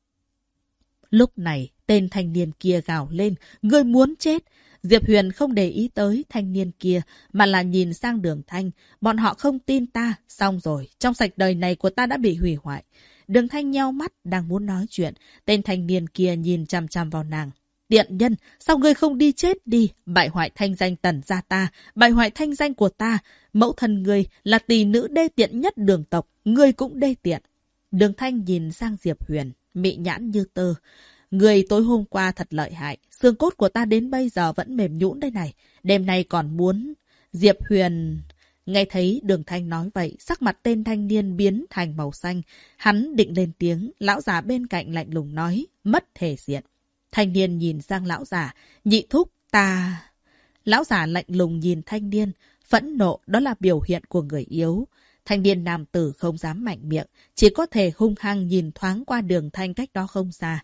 Lúc này, tên thanh niên kia gào lên, ngươi muốn chết. Diệp Huyền không để ý tới thanh niên kia, mà là nhìn sang Đường Thanh. Bọn họ không tin ta, xong rồi, trong sạch đời này của ta đã bị hủy hoại. Đường Thanh nheo mắt, đang muốn nói chuyện. Tên thanh niên kia nhìn chằm chằm vào nàng. Tiện nhân, sao ngươi không đi chết đi? Bại hoại thanh danh Tần gia ta, bại hoại thanh danh của ta. Mẫu thân ngươi là tỷ nữ đê tiện nhất Đường tộc, ngươi cũng đê tiện. Đường Thanh nhìn sang Diệp Huyền, mị nhãn như tơ. Người tối hôm qua thật lợi hại, xương cốt của ta đến bây giờ vẫn mềm nhũn đây này. Đêm nay còn muốn... Diệp Huyền... Nghe thấy Đường Thanh nói vậy, sắc mặt tên thanh niên biến thành màu xanh. Hắn định lên tiếng, lão già bên cạnh lạnh lùng nói, mất thể diện. Thanh niên nhìn sang lão già, nhị thúc, ta... Lão già lạnh lùng nhìn thanh niên, phẫn nộ, đó là biểu hiện của người yếu. Thanh niên nam tử không dám mạnh miệng, chỉ có thể hung hăng nhìn thoáng qua Đường Thanh cách đó không xa.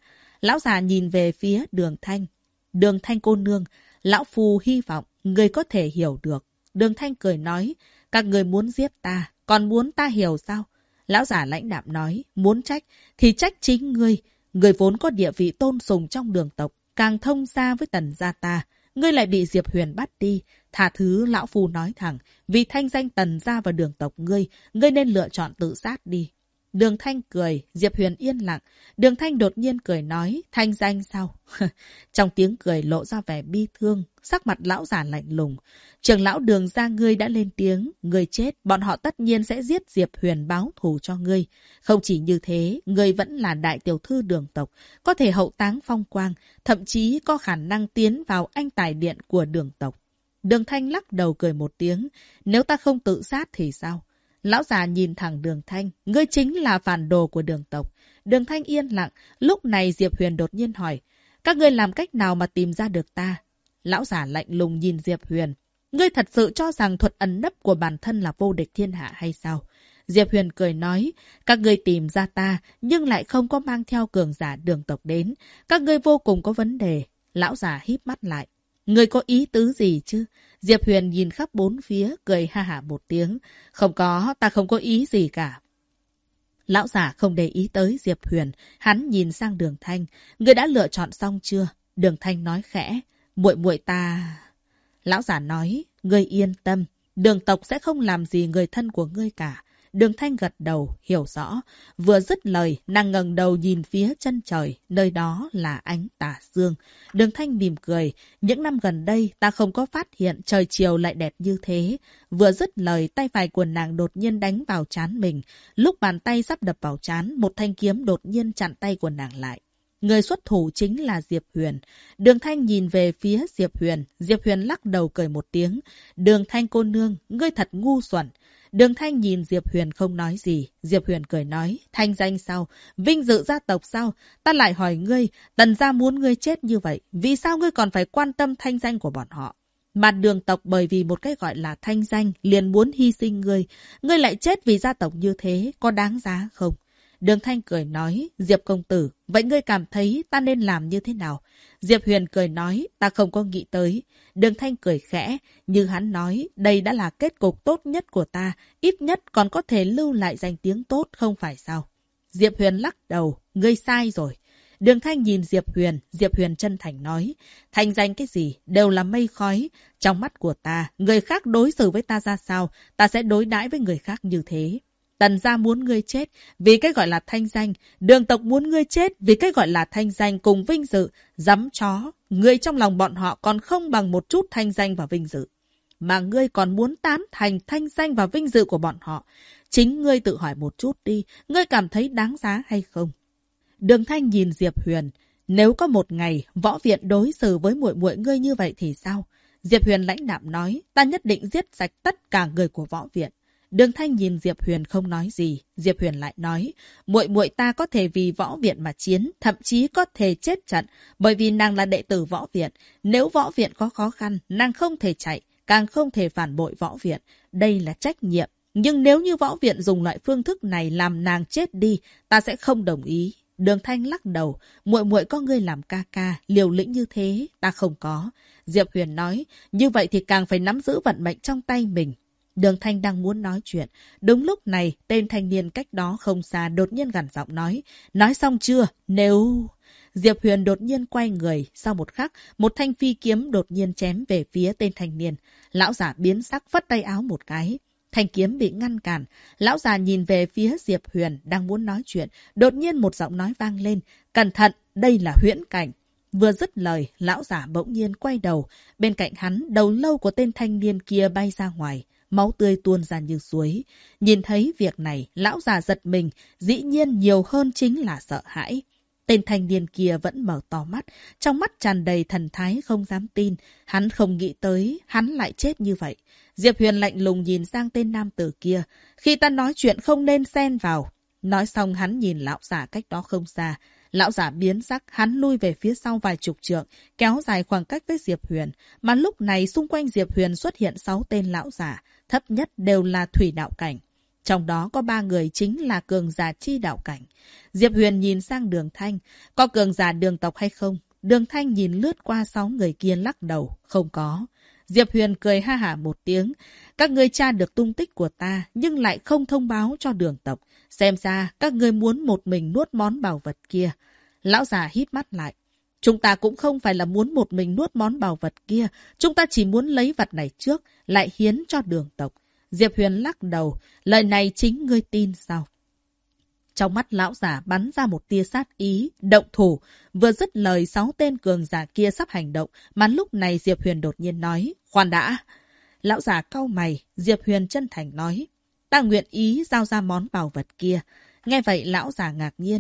Lão già nhìn về phía Đường Thanh. Đường Thanh cô nương, lão phu hy vọng người có thể hiểu được. Đường Thanh cười nói, các người muốn giết ta, còn muốn ta hiểu sao? Lão già lãnh đạm nói, muốn trách thì trách chính ngươi. Ngươi vốn có địa vị tôn sùng trong Đường tộc, càng thông gia với Tần gia ta. Ngươi lại bị Diệp Huyền bắt đi. Tha thứ lão phu nói thẳng, vì thanh danh Tần gia và Đường tộc ngươi nên lựa chọn tự sát đi. Đường Thanh cười, Diệp Huyền yên lặng. Đường Thanh đột nhiên cười nói, thanh danh sao? Trong tiếng cười lộ ra vẻ bi thương, sắc mặt lão già lạnh lùng. Trưởng lão Đường gia ngươi đã lên tiếng, ngươi chết, bọn họ tất nhiên sẽ giết Diệp Huyền báo thù cho ngươi. Không chỉ như thế, ngươi vẫn là đại tiểu thư Đường tộc, có thể hậu táng phong quang, thậm chí có khả năng tiến vào anh tài điện của Đường tộc. Đường Thanh lắc đầu cười một tiếng, nếu ta không tự sát thì sao? Lão già nhìn thẳng Đường Thanh, ngươi chính là phản đồ của Đường tộc. Đường Thanh yên lặng, lúc này Diệp Huyền đột nhiên hỏi, các ngươi làm cách nào mà tìm ra được ta? Lão già lạnh lùng nhìn Diệp Huyền, ngươi thật sự cho rằng thuật ẩn nấp của bản thân là vô địch thiên hạ hay sao? Diệp Huyền cười nói, các ngươi tìm ra ta, nhưng lại không có mang theo cường giả Đường tộc đến. Các ngươi vô cùng có vấn đề. Lão già híp mắt lại. Ngươi có ý tứ gì chứ? Diệp Huyền nhìn khắp bốn phía, cười ha hả một tiếng. Không có, ta không có ý gì cả. Lão giả không để ý tới Diệp Huyền, hắn nhìn sang Đường Thanh. Ngươi đã lựa chọn xong chưa? Đường Thanh nói khẽ. Muội muội ta... Lão giả nói, ngươi yên tâm, Đường tộc sẽ không làm gì người thân của ngươi cả. Đường Thanh gật đầu, hiểu rõ. Vừa dứt lời, nàng ngẩng đầu nhìn phía chân trời, nơi đó là ánh tà dương. Đường Thanh mỉm cười, những năm gần đây ta không có phát hiện trời chiều lại đẹp như thế. Vừa dứt lời, tay phải của nàng đột nhiên đánh vào trán mình. Lúc bàn tay sắp đập vào trán, một thanh kiếm đột nhiên chặn tay của nàng lại. Người xuất thủ chính là Diệp Huyền. Đường Thanh nhìn về phía Diệp Huyền. Diệp Huyền lắc đầu cười một tiếng. Đường Thanh cô nương, ngươi thật ngu xuẩn. Đường Thanh nhìn Diệp Huyền không nói gì. Diệp Huyền cười nói, thanh danh sao? Vinh dự gia tộc sao? Ta lại hỏi ngươi, Tần gia muốn ngươi chết như vậy, vì sao ngươi còn phải quan tâm thanh danh của bọn họ? Mà Đường tộc bởi vì một cái gọi là thanh danh liền muốn hy sinh ngươi. Ngươi lại chết vì gia tộc như thế, có đáng giá không? Đường Thanh cười nói, Diệp công tử, vậy ngươi cảm thấy ta nên làm như thế nào? Diệp Huyền cười nói, ta không có nghĩ tới. Đường Thanh cười khẽ, như hắn nói, đây đã là kết cục tốt nhất của ta, ít nhất còn có thể lưu lại danh tiếng tốt, không phải sao? Diệp Huyền lắc đầu, ngươi sai rồi. Đường Thanh nhìn Diệp Huyền chân thành nói, thanh danh cái gì, đều là mây khói. Trong mắt của ta, người khác đối xử với ta ra sao, ta sẽ đối đãi với người khác như thế. Tần gia muốn ngươi chết vì cái gọi là thanh danh, Đường tộc muốn ngươi chết vì cái gọi là thanh danh cùng vinh dự, dám chó, ngươi trong lòng bọn họ còn không bằng một chút thanh danh và vinh dự. Mà ngươi còn muốn tán thành thanh danh và vinh dự của bọn họ. Chính ngươi tự hỏi một chút đi, ngươi cảm thấy đáng giá hay không? Đường Thanh nhìn Diệp Huyền, nếu có một ngày võ viện đối xử với muội muội ngươi như vậy thì sao? Diệp Huyền lãnh đạm nói, ta nhất định giết sạch tất cả người của võ viện. Đường Thanh nhìn Diệp Huyền không nói gì. Diệp Huyền lại nói, muội muội ta có thể vì võ viện mà chiến, thậm chí có thể chết trận, bởi vì nàng là đệ tử võ viện. Nếu võ viện có khó khăn, nàng không thể chạy, càng không thể phản bội võ viện. Đây là trách nhiệm. Nhưng nếu như võ viện dùng loại phương thức này làm nàng chết đi, ta sẽ không đồng ý. Đường Thanh lắc đầu, muội muội có ngươi làm ca ca, liều lĩnh như thế, ta không có. Diệp Huyền nói, như vậy thì càng phải nắm giữ vận mệnh trong tay mình. Đường Thanh đang muốn nói chuyện. Đúng lúc này, tên thanh niên cách đó không xa đột nhiên gằn giọng nói xong chưa? Nếu... Diệp Huyền đột nhiên quay người. Sau một khắc, một thanh phi kiếm đột nhiên chém về phía tên thanh niên. Lão giả biến sắc phất tay áo một cái. Thanh kiếm bị ngăn cản. Lão già nhìn về phía Diệp Huyền đang muốn nói chuyện. Đột nhiên một giọng nói vang lên. Cẩn thận, đây là huyễn cảnh. Vừa dứt lời, lão giả bỗng nhiên quay đầu. Bên cạnh hắn, đầu lâu của tên thanh niên kia bay ra ngoài. Máu tươi tuôn ra như suối. Nhìn thấy việc này, lão già giật mình, dĩ nhiên nhiều hơn chính là sợ hãi. Tên thanh niên kia vẫn mở to mắt, trong mắt tràn đầy thần thái không dám tin. Hắn không nghĩ tới, hắn lại chết như vậy. Diệp Huyền lạnh lùng nhìn sang tên nam tử kia. Khi ta nói chuyện không nên xen vào. Nói xong hắn nhìn lão giả cách đó không xa. Lão giả biến sắc, hắn lui về phía sau vài chục trượng, kéo dài khoảng cách với Diệp Huyền. Mà lúc này xung quanh Diệp Huyền xuất hiện 6 tên lão giả, thấp nhất đều là thủy đạo cảnh. Trong đó có 3 người chính là cường giả chi đạo cảnh. Diệp Huyền nhìn sang Đường Thanh. Có cường giả đường tộc hay không? Đường Thanh nhìn lướt qua 6 người kia lắc đầu. Không có. Diệp Huyền cười ha hả một tiếng. Các ngươi tra được tung tích của ta, nhưng lại không thông báo cho đường tộc. Xem ra, các ngươi muốn một mình nuốt món bảo vật kia. Lão già híp mắt lại. Chúng ta cũng không phải là muốn một mình nuốt món bảo vật kia. Chúng ta chỉ muốn lấy vật này trước, lại hiến cho đường tộc. Diệp Huyền lắc đầu. Lời này chính ngươi tin sao? Trong mắt lão giả bắn ra một tia sát ý, động thủ. Vừa dứt lời 6 tên cường giả kia sắp hành động, mà lúc này Diệp Huyền đột nhiên nói, khoan đã. Lão giả cau mày, Diệp Huyền chân thành nói, ta nguyện ý giao ra món bảo vật kia. Nghe vậy lão giả ngạc nhiên,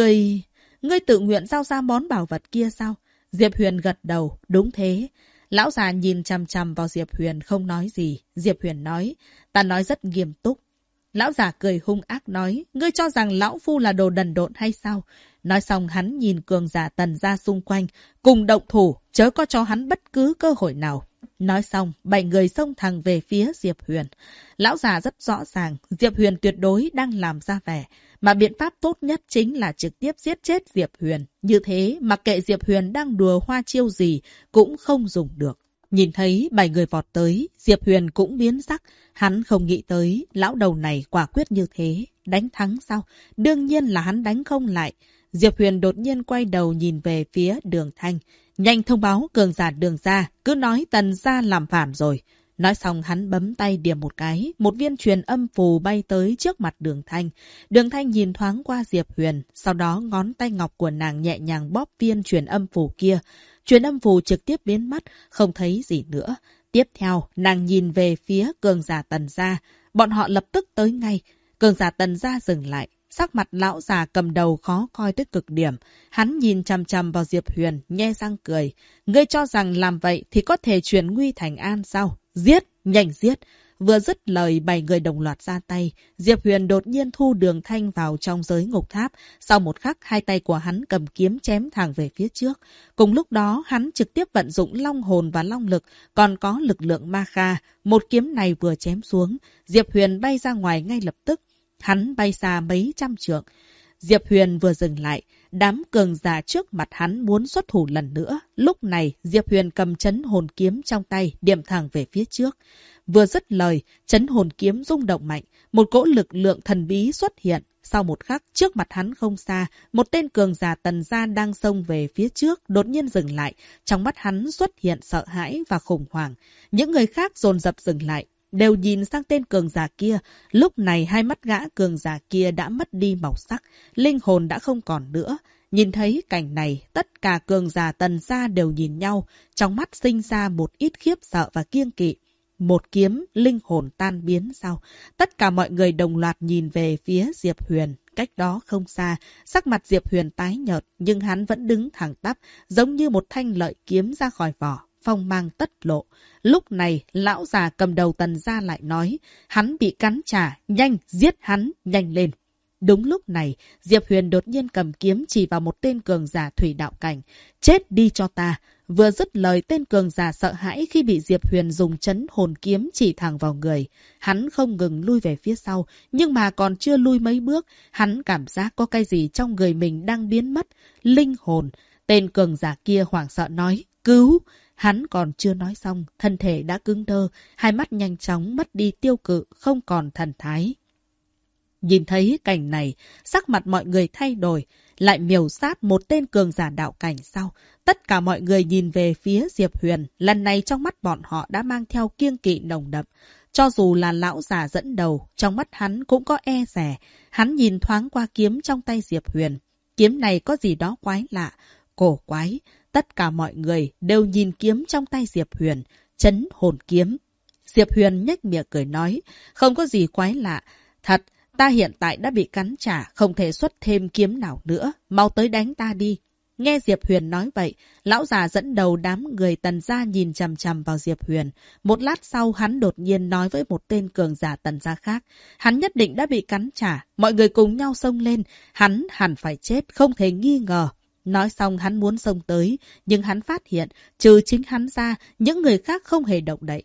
Ngươi tự nguyện giao ra món bảo vật kia sao? Diệp Huyền gật đầu, đúng thế. Lão già nhìn chằm chằm vào Diệp Huyền không nói gì. Diệp Huyền nói, ta nói rất nghiêm túc. Lão già cười hung ác nói, ngươi cho rằng lão phu là đồ đần độn hay sao? Nói xong hắn nhìn cường giả Tần gia xung quanh, cùng động thủ, chớ có cho hắn bất cứ cơ hội nào. Nói xong, 7 người xông thẳng về phía Diệp Huyền. Lão già rất rõ ràng, Diệp Huyền tuyệt đối đang làm ra vẻ. Mà biện pháp tốt nhất chính là trực tiếp giết chết Diệp Huyền. Như thế, mặc kệ Diệp Huyền đang đùa hoa chiêu gì, cũng không dùng được. Nhìn thấy 7 người vọt tới, Diệp Huyền cũng biến sắc. Hắn không nghĩ tới, lão đầu này quả quyết như thế. Đánh thắng sao? Đương nhiên là hắn đánh không lại. Diệp Huyền đột nhiên quay đầu nhìn về phía Đường Thanh. Nhanh thông báo cường giả Đường gia, cứ nói Tần gia làm phản rồi. Nói xong hắn bấm tay điểm một cái, một viên truyền âm phù bay tới trước mặt Đường Thanh. Đường Thanh nhìn thoáng qua Diệp Huyền, sau đó ngón tay ngọc của nàng nhẹ nhàng bóp viên truyền âm phù kia. Truyền âm phù trực tiếp biến mất, không thấy gì nữa. Tiếp theo, nàng nhìn về phía cường giả Tần gia. Bọn họ lập tức tới ngay. Cường giả Tần gia dừng lại. Sắc mặt lão già cầm đầu khó coi tới cực điểm. Hắn nhìn chằm chằm vào Diệp Huyền, nhe răng cười. Ngươi cho rằng làm vậy thì có thể chuyển nguy thành an sao? Giết, nhanh giết. Vừa dứt lời 7 người đồng loạt ra tay. Diệp Huyền đột nhiên thu Đường Thanh vào trong giới ngục tháp. Sau một khắc, 2 tay của hắn cầm kiếm chém thẳng về phía trước. Cùng lúc đó, hắn trực tiếp vận dụng long hồn và long lực, còn có lực lượng ma kha. Một kiếm này vừa chém xuống, Diệp Huyền bay ra ngoài ngay lập tức. Hắn bay xa mấy trăm trượng. Diệp Huyền vừa dừng lại, đám cường giả trước mặt hắn muốn xuất thủ lần nữa. Lúc này, Diệp Huyền cầm trấn hồn kiếm trong tay, điểm thẳng về phía trước. Vừa dứt lời, trấn hồn kiếm rung động mạnh, một cỗ lực lượng thần bí xuất hiện. Sau một khắc, trước mặt hắn không xa, một tên cường giả Tần gia đang xông về phía trước, đột nhiên dừng lại. Trong mắt hắn xuất hiện sợ hãi và khủng hoảng. Những người khác dồn dập dừng lại, đều nhìn sang tên cường giả kia. Lúc này hai mắt gã cường giả kia đã mất đi màu sắc, linh hồn đã không còn nữa. Nhìn thấy cảnh này, tất cả cường giả Tần gia đều nhìn nhau, trong mắt sinh ra một ít khiếp sợ và kiêng kỵ. Một kiếm, linh hồn tan biến sao? Tất cả mọi người đồng loạt nhìn về phía Diệp Huyền. Cách đó không xa, sắc mặt Diệp Huyền tái nhợt, nhưng hắn vẫn đứng thẳng tắp, giống như một thanh lợi kiếm ra khỏi vỏ, phong mang tất lộ. Lúc này, lão già cầm đầu Tần gia lại nói, hắn bị cắn trả, nhanh, giết hắn, nhanh lên. Đúng lúc này, Diệp Huyền đột nhiên cầm kiếm chỉ vào một tên cường giả thủy đạo cảnh. Chết đi cho ta! Vừa dứt lời, tên cường giả sợ hãi khi bị Diệp Huyền dùng trấn hồn kiếm chỉ thẳng vào người. Hắn không ngừng lui về phía sau, nhưng mà còn chưa lui mấy bước, hắn cảm giác có cái gì trong người mình đang biến mất. Linh hồn! Tên cường giả kia hoảng sợ nói, cứu! Hắn còn chưa nói xong, thân thể đã cứng đơ, hai mắt nhanh chóng mất đi tiêu cự, không còn thần thái. Nhìn thấy cảnh này, sắc mặt mọi người thay đổi, lại miểu sát một tên cường giả đạo cảnh sau. Tất cả mọi người nhìn về phía Diệp Huyền, lần này trong mắt bọn họ đã mang theo kiêng kỵ nồng đậm. Cho dù là lão già dẫn đầu, trong mắt hắn cũng có e dè. Hắn nhìn thoáng qua kiếm trong tay Diệp Huyền. Kiếm này có gì đó quái lạ, cổ quái. Tất cả mọi người đều nhìn kiếm trong tay Diệp Huyền, trấn hồn kiếm. Diệp Huyền nhếch miệng cười nói, không có gì quái lạ. Thật, ta hiện tại đã bị cắn trả, không thể xuất thêm kiếm nào nữa. Mau tới đánh ta đi. Nghe Diệp Huyền nói vậy, lão già dẫn đầu đám người Tần gia nhìn chằm chằm vào Diệp Huyền. Một lát sau hắn đột nhiên nói với một tên cường giả Tần gia khác. Hắn nhất định đã bị cắn trả. Mọi người cùng nhau xông lên. Hắn hẳn phải chết, không thể nghi ngờ. Nói xong hắn muốn xông tới, nhưng hắn phát hiện, trừ chính hắn ra, những người khác không hề động đậy.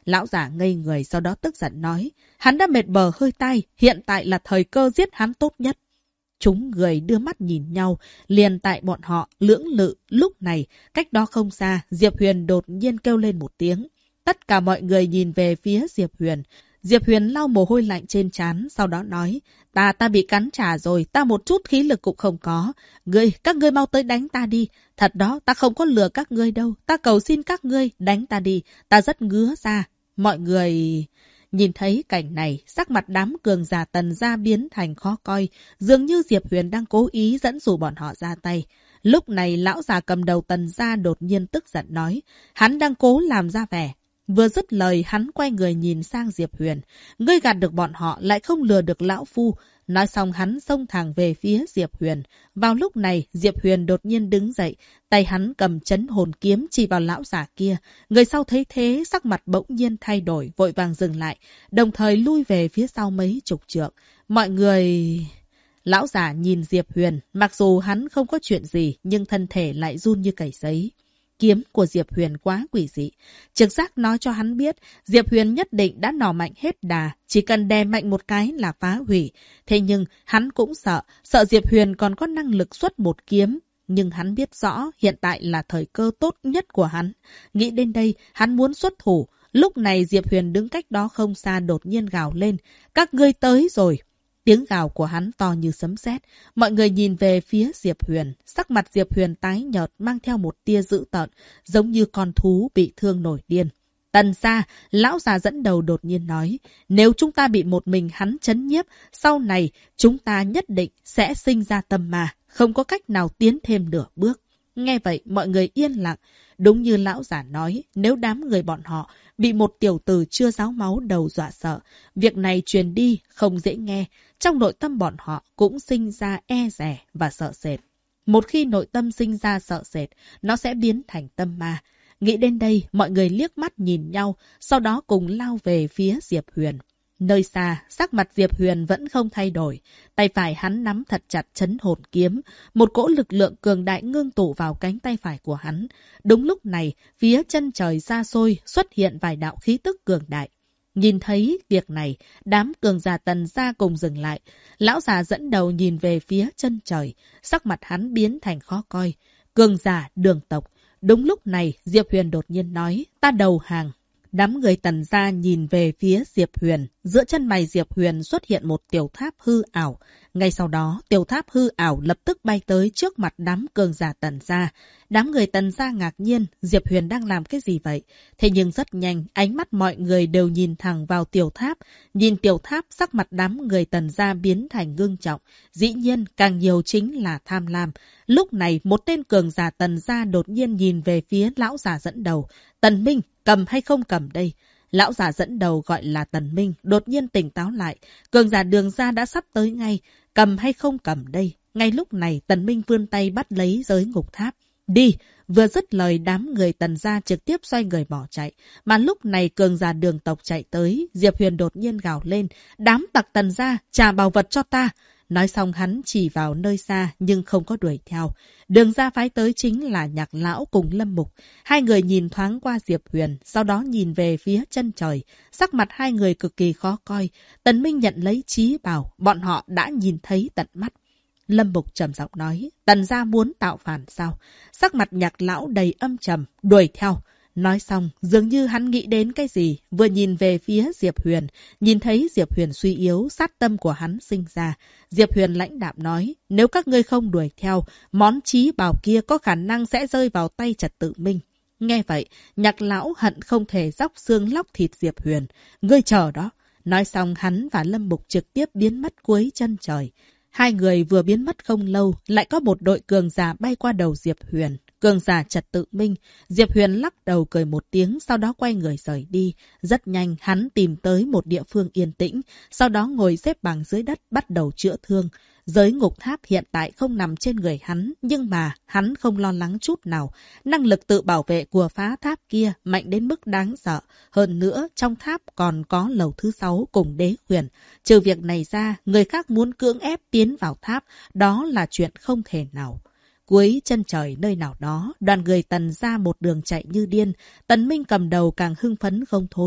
Lão già ngây người sau đó tức giận nói. Hắn đã mệt bờ hơi tai, hiện tại là thời cơ giết hắn tốt nhất. Chúng người đưa mắt nhìn nhau, liền tại bọn họ lưỡng lự. Lúc này, cách đó không xa, Diệp Huyền đột nhiên kêu lên một tiếng. Tất cả mọi người nhìn về phía Diệp Huyền. Diệp Huyền lau mồ hôi lạnh trên trán, sau đó nói, ta bị cắn trả rồi, ta một chút khí lực cũng không có. Các ngươi mau tới đánh ta đi. Thật đó, ta không có lừa các ngươi đâu. Ta cầu xin các ngươi, đánh ta đi. Ta rất ngứa ra. Mọi người... Nhìn thấy cảnh này, sắc mặt đám cường giả Tần gia biến thành khó coi, dường như Diệp Huyền đang cố ý dẫn dụ bọn họ ra tay. Lúc này, lão già cầm đầu Tần gia đột nhiên tức giận nói, hắn đang cố làm ra vẻ. Vừa dứt lời, hắn quay người nhìn sang Diệp Huyền. Ngươi gạt được bọn họ, lại không lừa được lão phu. Nói xong hắn xông thẳng về phía Diệp Huyền. Vào lúc này, Diệp Huyền đột nhiên đứng dậy. Tay hắn cầm chấn hồn kiếm chỉ vào lão giả kia. Người sau thấy thế, sắc mặt bỗng nhiên thay đổi, vội vàng dừng lại. Đồng thời lui về phía sau mấy chục trượng. Mọi người... Lão giả nhìn Diệp Huyền. Mặc dù hắn không có chuyện gì, nhưng thân thể lại run như cầy giấy. Kiếm của Diệp Huyền quá quỷ dị. Trực giác nói cho hắn biết, Diệp Huyền nhất định đã nỏ mạnh hết đà, chỉ cần đè mạnh một cái là phá hủy. Thế nhưng, hắn cũng sợ Diệp Huyền còn có năng lực xuất một kiếm. Nhưng hắn biết rõ, hiện tại là thời cơ tốt nhất của hắn. Nghĩ đến đây, hắn muốn xuất thủ. Lúc này Diệp Huyền đứng cách đó không xa đột nhiên gào lên. Các ngươi tới rồi. Tiếng gào của hắn to như sấm sét. Mọi người nhìn về phía Diệp Huyền. Sắc mặt Diệp Huyền tái nhợt mang theo một tia dữ tợn, giống như con thú bị thương nổi điên. Tần gia, lão già dẫn đầu đột nhiên nói, nếu chúng ta bị một mình hắn trấn nhiếp, sau này chúng ta nhất định sẽ sinh ra tâm ma, không có cách nào tiến thêm nửa bước. Nghe vậy, mọi người yên lặng. Đúng như lão giả nói, nếu đám người bọn họ bị một tiểu tử chưa ráo máu đầu dọa sợ, việc này truyền đi không dễ nghe. Trong nội tâm bọn họ cũng sinh ra e dè và sợ sệt. Một khi nội tâm sinh ra sợ sệt, nó sẽ biến thành tâm ma. Nghĩ đến đây, mọi người liếc mắt nhìn nhau, sau đó cùng lao về phía Diệp Huyền. Nơi xa, sắc mặt Diệp Huyền vẫn không thay đổi. Tay phải hắn nắm thật chặt chấn hồn kiếm. Một cỗ lực lượng cường đại ngưng tụ vào cánh tay phải của hắn. Đúng lúc này, phía chân trời xa xôi xuất hiện vài đạo khí tức cường đại. Nhìn thấy việc này, đám cường giả Tần gia cùng dừng lại. Lão già dẫn đầu nhìn về phía chân trời. Sắc mặt hắn biến thành khó coi. Cường giả Đường tộc. Đúng lúc này, Diệp Huyền đột nhiên nói, ta đầu hàng. Đám người Tần gia nhìn về phía Diệp Huyền. Giữa chân mày Diệp Huyền xuất hiện một tiểu tháp hư ảo. Ngay sau đó, tiểu tháp hư ảo lập tức bay tới trước mặt đám cường giả Tần gia. Đám người Tần gia ngạc nhiên, Diệp Huyền đang làm cái gì vậy? Thế nhưng rất nhanh, ánh mắt mọi người đều nhìn thẳng vào tiểu tháp. Nhìn tiểu tháp, sắc mặt đám người Tần gia biến thành ngưng trọng. Dĩ nhiên, càng nhiều chính là tham lam. Lúc này, một tên cường giả Tần gia đột nhiên nhìn về phía lão già dẫn đầu. Tần Minh, cầm hay không cầm đây? Lão già dẫn đầu gọi là Tần Minh, đột nhiên tỉnh táo lại. Cường giả Đường gia đã sắp tới ngay. Cầm hay không cầm đây? Ngay lúc này, Tần Minh vươn tay bắt lấy giới ngục tháp. Đi! Vừa dứt lời, đám người Tần gia trực tiếp xoay người bỏ chạy. Mà lúc này cường giả Đường tộc chạy tới, Diệp Huyền đột nhiên gào lên. Đám tặc Tần gia, trả báu vật cho ta! Nói xong hắn chỉ vào nơi xa nhưng không có đuổi theo. Đường gia phái tới chính là Nhạc Lão cùng Lâm Mục. Hai người nhìn thoáng qua Diệp Huyền, sau đó nhìn về phía chân trời. Sắc mặt hai người cực kỳ khó coi. Tần Minh nhận lấy chí bảo, bọn họ đã nhìn thấy tận mắt. Lâm Mục trầm giọng nói, Tần gia muốn tạo phản sao? Sắc mặt Nhạc Lão đầy âm trầm, đuổi theo. Nói xong, dường như hắn nghĩ đến cái gì, vừa nhìn về phía Diệp Huyền, nhìn thấy Diệp Huyền suy yếu, sát tâm của hắn sinh ra. Diệp Huyền lãnh đạm nói, nếu các ngươi không đuổi theo, món chí bảo kia có khả năng sẽ rơi vào tay Trật Tự Minh. Nghe vậy, Nhạc Lão hận không thể róc xương lóc thịt Diệp Huyền. Ngươi chờ đó. Nói xong hắn và Lâm Mục trực tiếp biến mất cuối chân trời. Hai người vừa biến mất không lâu, lại có một đội cường giả bay qua đầu Diệp Huyền. Cường giả Trật Tự Minh. Diệp Huyền lắc đầu cười một tiếng, sau đó quay người rời đi. Rất nhanh, hắn tìm tới một địa phương yên tĩnh, sau đó ngồi xếp bằng dưới đất bắt đầu chữa thương. Giới ngục tháp hiện tại không nằm trên người hắn, nhưng mà hắn không lo lắng chút nào. Năng lực tự bảo vệ của phá tháp kia mạnh đến mức đáng sợ. Hơn nữa, trong tháp còn có lầu thứ 6 cùng đế huyền. Trừ việc này ra, người khác muốn cưỡng ép tiến vào tháp, đó là chuyện không thể nào. Cuối chân trời nơi nào đó, đoàn người Tần ra một đường chạy như điên. Tần Minh cầm đầu càng hưng phấn không thôi.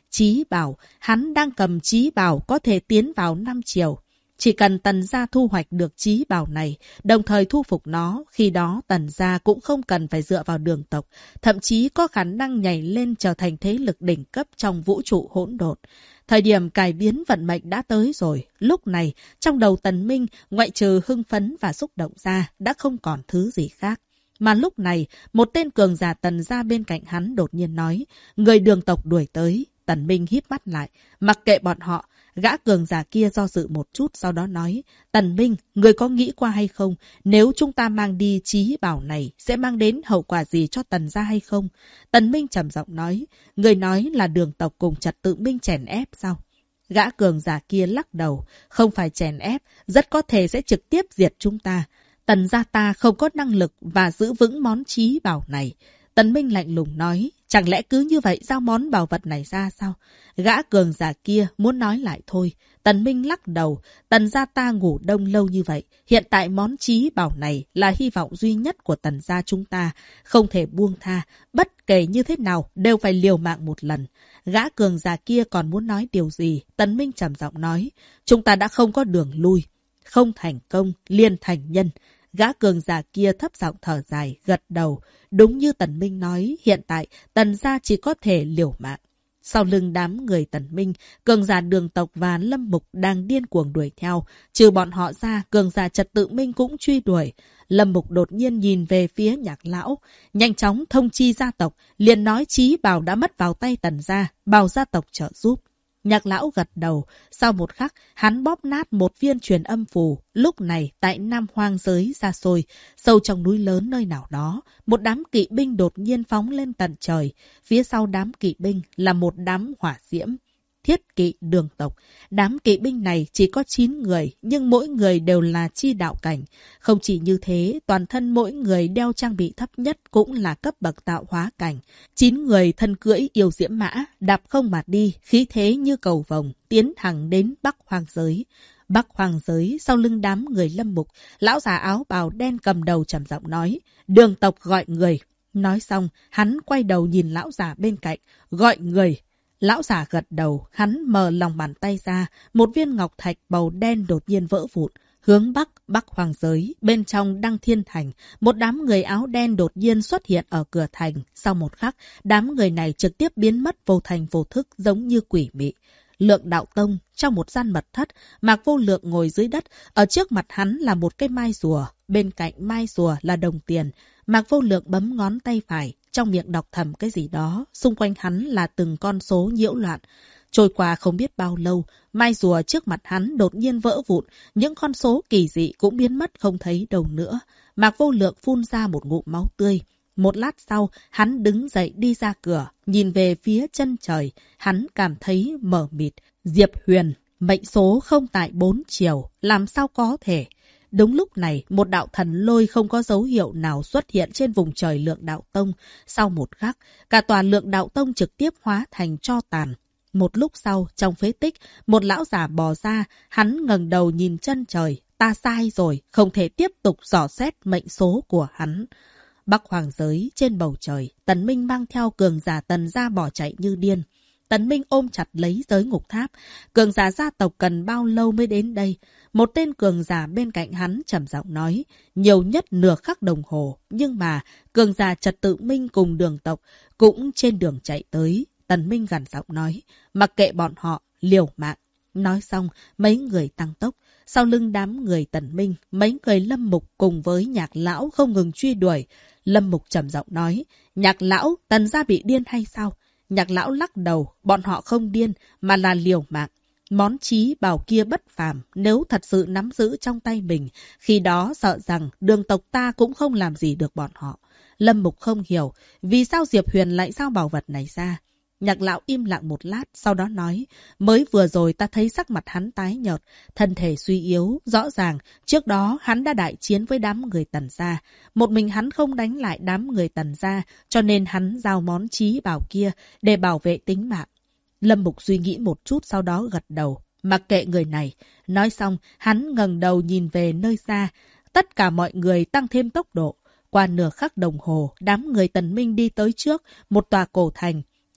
Chí bảo, hắn đang cầm chí bảo có thể tiến vào 5 triều. Chỉ cần Tần gia thu hoạch được chí bảo này, đồng thời thu phục nó, khi đó Tần gia cũng không cần phải dựa vào Đường tộc, thậm chí có khả năng nhảy lên trở thành thế lực đỉnh cấp trong vũ trụ hỗn độn. Thời điểm cải biến vận mệnh đã tới rồi. Lúc này, trong đầu Tần Minh, ngoại trừ hưng phấn và xúc động ra, đã không còn thứ gì khác. Mà lúc này, một tên cường giả Tần gia bên cạnh hắn đột nhiên nói, người Đường tộc đuổi tới. Tần Minh híp mắt lại, mặc kệ bọn họ. Gã cường giả kia do dự một chút sau đó nói, Tần Minh, người có nghĩ qua hay không, nếu chúng ta mang đi chí bảo này sẽ mang đến hậu quả gì cho Tần gia hay không? Tần Minh trầm giọng nói, người nói là Đường tộc cùng trật tự minh chèn ép sao? Gã cường giả kia lắc đầu, không phải chèn ép, rất có thể sẽ trực tiếp diệt chúng ta. Tần gia ta không có năng lực và giữ vững món chí bảo này. Tần Minh lạnh lùng nói, chẳng lẽ cứ như vậy giao món bảo vật này ra sao? Gã cường giả kia muốn nói lại thôi. Tần Minh lắc đầu, Tần gia ta ngủ đông lâu như vậy. Hiện tại món chí bảo này là hy vọng duy nhất của Tần gia chúng ta. Không thể buông tha, bất kể như thế nào đều phải liều mạng một lần. Gã cường giả kia còn muốn nói điều gì? Tần Minh trầm giọng nói, chúng ta đã không có đường lui. Không thành công, liền thành nhân. Gã cường giả kia thấp giọng thở dài, gật đầu. Đúng như Tần Minh nói, hiện tại Tần gia chỉ có thể liều mạng. Sau lưng đám người Tần Minh, cường giả Đường tộc và Lâm Mục đang điên cuồng đuổi theo. Trừ bọn họ ra, cường giả Trật tự Minh cũng truy đuổi. Lâm Mục đột nhiên nhìn về phía Nhạc lão, nhanh chóng thông chi gia tộc, liền nói chí bảo đã mất vào tay Tần gia, bảo gia tộc trợ giúp. Nhạc lão gật đầu, sau một khắc, hắn bóp nát một viên truyền âm phù. Lúc này, tại Nam Hoang giới xa xôi, sâu trong núi lớn nơi nào đó, một đám kỵ binh đột nhiên phóng lên tận trời. Phía sau đám kỵ binh là một đám hỏa diễm. Thiết kỵ Đường tộc. Đám kỵ binh này chỉ có 9 người, nhưng mỗi người đều là chi đạo cảnh. Không chỉ như thế, toàn thân mỗi người đeo trang bị thấp nhất cũng là cấp bậc tạo hóa cảnh. 9 người thân cưỡi yêu diễm mã, đạp không mà đi, khí thế như cầu vồng, tiến thẳng đến Bắc Hoang giới. Bắc Hoang giới, sau lưng đám người Lâm Mục, lão già áo bào đen cầm đầu trầm giọng nói, Đường tộc gọi người. Nói xong, hắn quay đầu nhìn lão già bên cạnh, gọi người. Lão giả gật đầu, hắn mở lòng bàn tay ra, một viên ngọc thạch màu đen đột nhiên vỡ vụn. Hướng Bắc, Bắc Hoang giới, bên trong Đăng Thiên Thành, một đám người áo đen đột nhiên xuất hiện ở cửa thành. Sau một khắc, đám người này trực tiếp biến mất vô thành vô thức giống như quỷ mị. Lượng Đạo Tông, trong một gian mật thất, Mạc Vô Lượng ngồi dưới đất, ở trước mặt hắn là một cây mai rùa, bên cạnh mai rùa là đồng tiền. Mạc Vô Lượng bấm ngón tay phải, trong miệng đọc thầm cái gì đó, xung quanh hắn là từng con số nhiễu loạn. Trôi qua không biết bao lâu, mai rùa trước mặt hắn đột nhiên vỡ vụn, những con số kỳ dị cũng biến mất không thấy đâu nữa. Mạc Vô Lượng phun ra một ngụm máu tươi. Một lát sau, hắn đứng dậy đi ra cửa, nhìn về phía chân trời, hắn cảm thấy mờ mịt. Diệp Huyền, mệnh số không tại 4 chiều, làm sao có thể? Đúng lúc này, một đạo thần lôi không có dấu hiệu nào xuất hiện trên vùng trời Lượng Đạo Tông. Sau một khắc, cả tòa Lượng Đạo Tông trực tiếp hóa thành tro tàn. Một lúc sau, trong phế tích, một lão già bò ra, hắn ngẩng đầu nhìn chân trời. Ta sai rồi, không thể tiếp tục dò xét mệnh số của hắn. Bắc Hoang giới, trên bầu trời, Tần Minh mang theo cường giả Tần gia bỏ chạy như điên. Tần Minh ôm chặt lấy giới ngục tháp. Cường giả gia tộc cần bao lâu mới đến đây? Một tên cường giả bên cạnh hắn trầm giọng nói, nhiều nhất nửa khắc đồng hồ. Nhưng mà, cường giả Trật tự Minh cùng Đường tộc cũng trên đường chạy tới. Tần Minh gằn giọng nói, mặc kệ bọn họ, liều mạng. Nói xong, mấy người tăng tốc. Sau lưng đám người Tần Minh, mấy người Lâm Mục cùng với Nhạc lão không ngừng truy đuổi. Lâm Mục trầm giọng nói, Nhạc lão, Tần gia bị điên hay sao? Nhạc lão lắc đầu, bọn họ không điên, mà là liều mạng. Món chí bảo kia bất phàm, nếu thật sự nắm giữ trong tay mình, khi đó sợ rằng Đường tộc ta cũng không làm gì được bọn họ. Lâm Mục không hiểu, vì sao Diệp Huyền lại giao bảo vật này ra. Nhạc lão im lặng một lát, sau đó nói, mới vừa rồi ta thấy sắc mặt hắn tái nhợt, thân thể suy yếu, rõ ràng, trước đó hắn đã đại chiến với đám người Tần gia. Một mình hắn không đánh lại đám người Tần gia, cho nên hắn giao món chí bảo kia để bảo vệ tính mạng. Lâm Mục suy nghĩ một chút sau đó gật đầu, mặc kệ người này. Nói xong, hắn ngẩng đầu nhìn về nơi xa, tất cả mọi người tăng thêm tốc độ. Qua nửa khắc đồng hồ, đám người Tần Minh đi tới trước, một tòa cổ thành.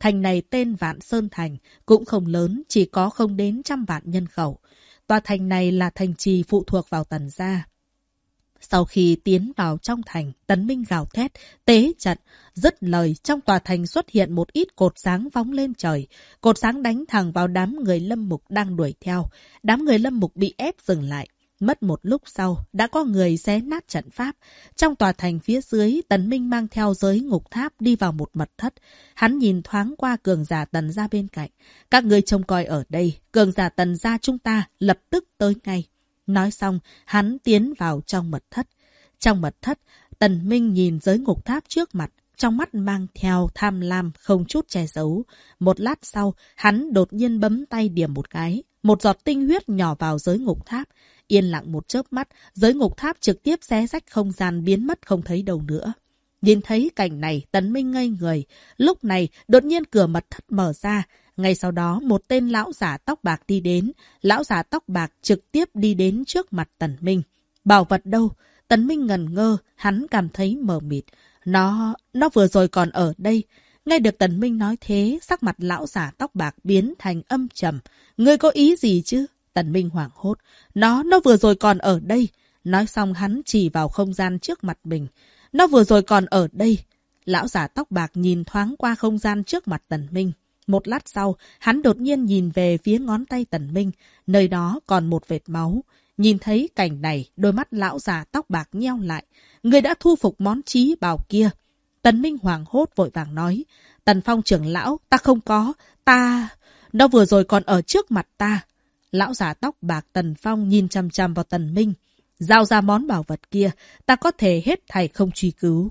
Thành này tên Vạn Sơn Thành, cũng không lớn, chỉ có không đến 100 vạn nhân khẩu. Tòa thành này là thành trì phụ thuộc vào Tần gia. Sau khi tiến vào trong thành, Tần Minh gào thét, tế trận, dứt lời, trong tòa thành xuất hiện một ít cột sáng phóng lên trời. Cột sáng đánh thẳng vào đám người Lâm Mục đang đuổi theo. Đám người Lâm Mục bị ép dừng lại. Mất một lúc sau, đã có người xé nát trận pháp. Trong tòa thành phía dưới, Tần Minh mang theo giới ngục tháp đi vào một mật thất. Hắn nhìn thoáng qua cường giả Tần gia bên cạnh. Các người trông coi ở đây, cường giả Tần gia chúng ta lập tức tới ngay. Nói xong, hắn tiến vào trong mật thất. Trong mật thất, Tần Minh nhìn giới ngục tháp trước mặt, trong mắt mang theo tham lam không chút che giấu. Một lát sau, hắn đột nhiên bấm tay điểm một cái. Một giọt tinh huyết nhỏ vào giới ngục tháp. Yên lặng một chớp mắt, giới ngục tháp trực tiếp xé rách không gian biến mất không thấy đâu nữa. Nhìn thấy cảnh này, Tần Minh ngây người. Lúc này, đột nhiên cửa mật thất mở ra. Ngay sau đó, một tên lão giả tóc bạc đi đến. Lão giả tóc bạc trực tiếp đi đến trước mặt Tần Minh. Bảo vật đâu? Tần Minh ngần ngơ, hắn cảm thấy mờ mịt. Nó vừa rồi còn ở đây. Nghe được Tần Minh nói thế, sắc mặt lão giả tóc bạc biến thành âm trầm. Ngươi có ý gì chứ? Tần Minh hoảng hốt. Nó vừa rồi còn ở đây. Nói xong hắn chỉ vào không gian trước mặt mình. Nó vừa rồi còn ở đây. Lão giả tóc bạc nhìn thoáng qua không gian trước mặt Tần Minh. Một lát sau, hắn đột nhiên nhìn về phía ngón tay Tần Minh. Nơi đó còn một vệt máu. Nhìn thấy cảnh này, đôi mắt lão già tóc bạc nheo lại. Người đã thu phục món chí bảo kia. Tần Minh hoảng hốt vội vàng nói. Tần Phong trưởng lão, ta không có. Nó vừa rồi còn ở trước mặt ta. Lão già tóc bạc Tần Phong nhìn chằm chằm vào Tần Minh. Giao ra món bảo vật kia, ta có thể hết thảy không truy cứu.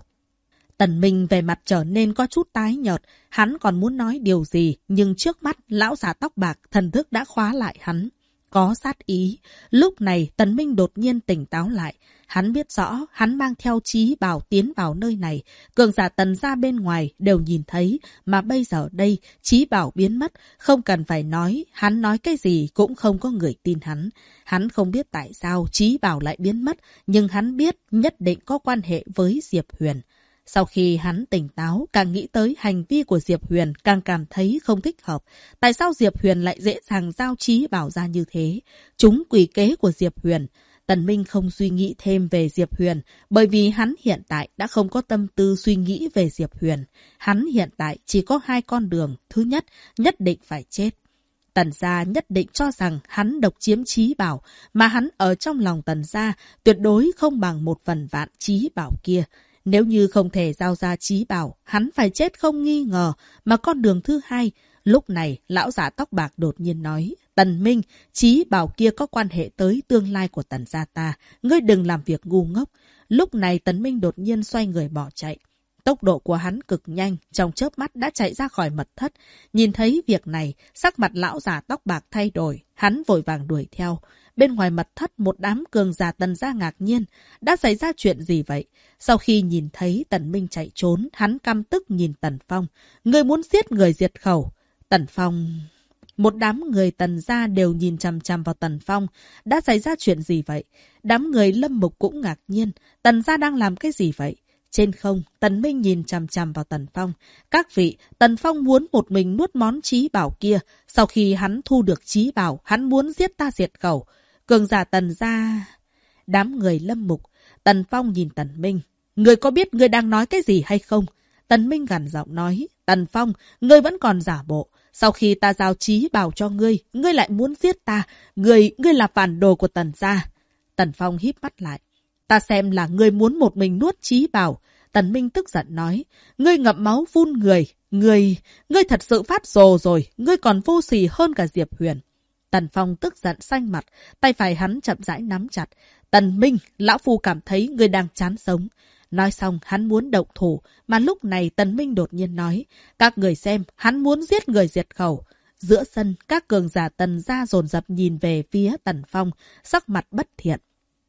Tần Minh về mặt trở nên có chút tái nhợt. Hắn còn muốn nói điều gì, nhưng trước mắt lão già tóc bạc thần thức đã khóa lại hắn. Có sát ý. Lúc này Tần Minh đột nhiên tỉnh táo lại. Hắn biết rõ hắn mang theo chí bảo tiến vào nơi này. Cường giả Tần gia bên ngoài đều nhìn thấy. Mà bây giờ đây chí bảo biến mất. Không cần phải nói. Hắn nói cái gì cũng không có người tin hắn. Hắn không biết tại sao chí bảo lại biến mất. Nhưng hắn biết nhất định có quan hệ với Diệp Huyền. Sau khi hắn tỉnh táo, càng nghĩ tới hành vi của Diệp Huyền, càng cảm thấy không thích hợp. Tại sao Diệp Huyền lại dễ dàng giao chí bảo ra như thế? Chúng quỷ kế của Diệp Huyền. Tần Minh không suy nghĩ thêm về Diệp Huyền, bởi vì hắn hiện tại đã không có tâm tư suy nghĩ về Diệp Huyền. Hắn hiện tại chỉ có hai con đường. Thứ nhất, nhất định phải chết. Tần gia nhất định cho rằng hắn độc chiếm chí bảo, mà hắn ở trong lòng Tần gia tuyệt đối không bằng 1/1000 chí bảo kia. Nếu như không thể giao ra chí bảo, hắn phải chết không nghi ngờ. Mà con đường thứ hai, lúc này lão giả tóc bạc đột nhiên nói. Tần Minh, chí bảo kia có quan hệ tới tương lai của Tần gia ta. Ngươi đừng làm việc ngu ngốc. Lúc này Tần Minh đột nhiên xoay người bỏ chạy. Tốc độ của hắn cực nhanh, trong chớp mắt đã chạy ra khỏi mật thất. Nhìn thấy việc này, sắc mặt lão giả tóc bạc thay đổi. Hắn vội vàng đuổi theo. Bên ngoài mật thất một đám cường giả Tần gia ngạc nhiên. Đã xảy ra chuyện gì vậy? Sau khi nhìn thấy Tần Minh chạy trốn, hắn căm tức nhìn Tần Phong. Người muốn giết người diệt khẩu. Tần Phong... Một đám người Tần gia đều nhìn chằm chằm vào Tần Phong. Đã xảy ra chuyện gì vậy? Đám người Lâm Mục cũng ngạc nhiên. Tần gia đang làm cái gì vậy? Trên không, Tần Minh nhìn chằm chằm vào Tần Phong. Các vị, Tần Phong muốn một mình nuốt món chí bảo kia. Sau khi hắn thu được chí bảo, hắn muốn giết ta diệt khẩu. Cường giả Tần gia... Đám người Lâm Mục. Tần Phong nhìn Tần Minh. Ngươi có biết ngươi đang nói cái gì hay không? Tần Minh gằn giọng nói. Tần Phong, ngươi vẫn còn giả bộ. Sau khi ta giao chí bảo cho ngươi, ngươi lại muốn giết ta. Ngươi là phản đồ của Tần gia. Tần Phong híp mắt lại. Ta xem là ngươi muốn một mình nuốt chí bảo. Tần Minh tức giận nói. Ngươi ngậm máu phun người. Ngươi thật sự phát rồ rồi. Ngươi còn vô sỉ hơn cả Diệp Huyền. Tần Phong tức giận xanh mặt. Tay phải hắn chậm rãi nắm chặt. Tần Minh, lão phu cảm thấy ngươi đang chán sống. Nói xong hắn muốn động thủ. Mà lúc này Tần Minh đột nhiên nói. Các người xem, hắn muốn giết người diệt khẩu. Giữa sân, các cường giả Tần gia dồn dập nhìn về phía Tần Phong. Sắc mặt bất thiện.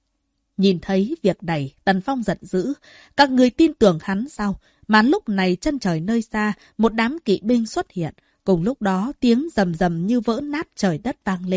Nhìn thấy việc này, Tần Phong giận dữ. Các người tin tưởng hắn sao? Mà lúc này chân trời nơi xa, một đám kỵ binh xuất hiện. Cùng lúc đó tiếng rầm rầm như vỡ nát trời đất vang lên.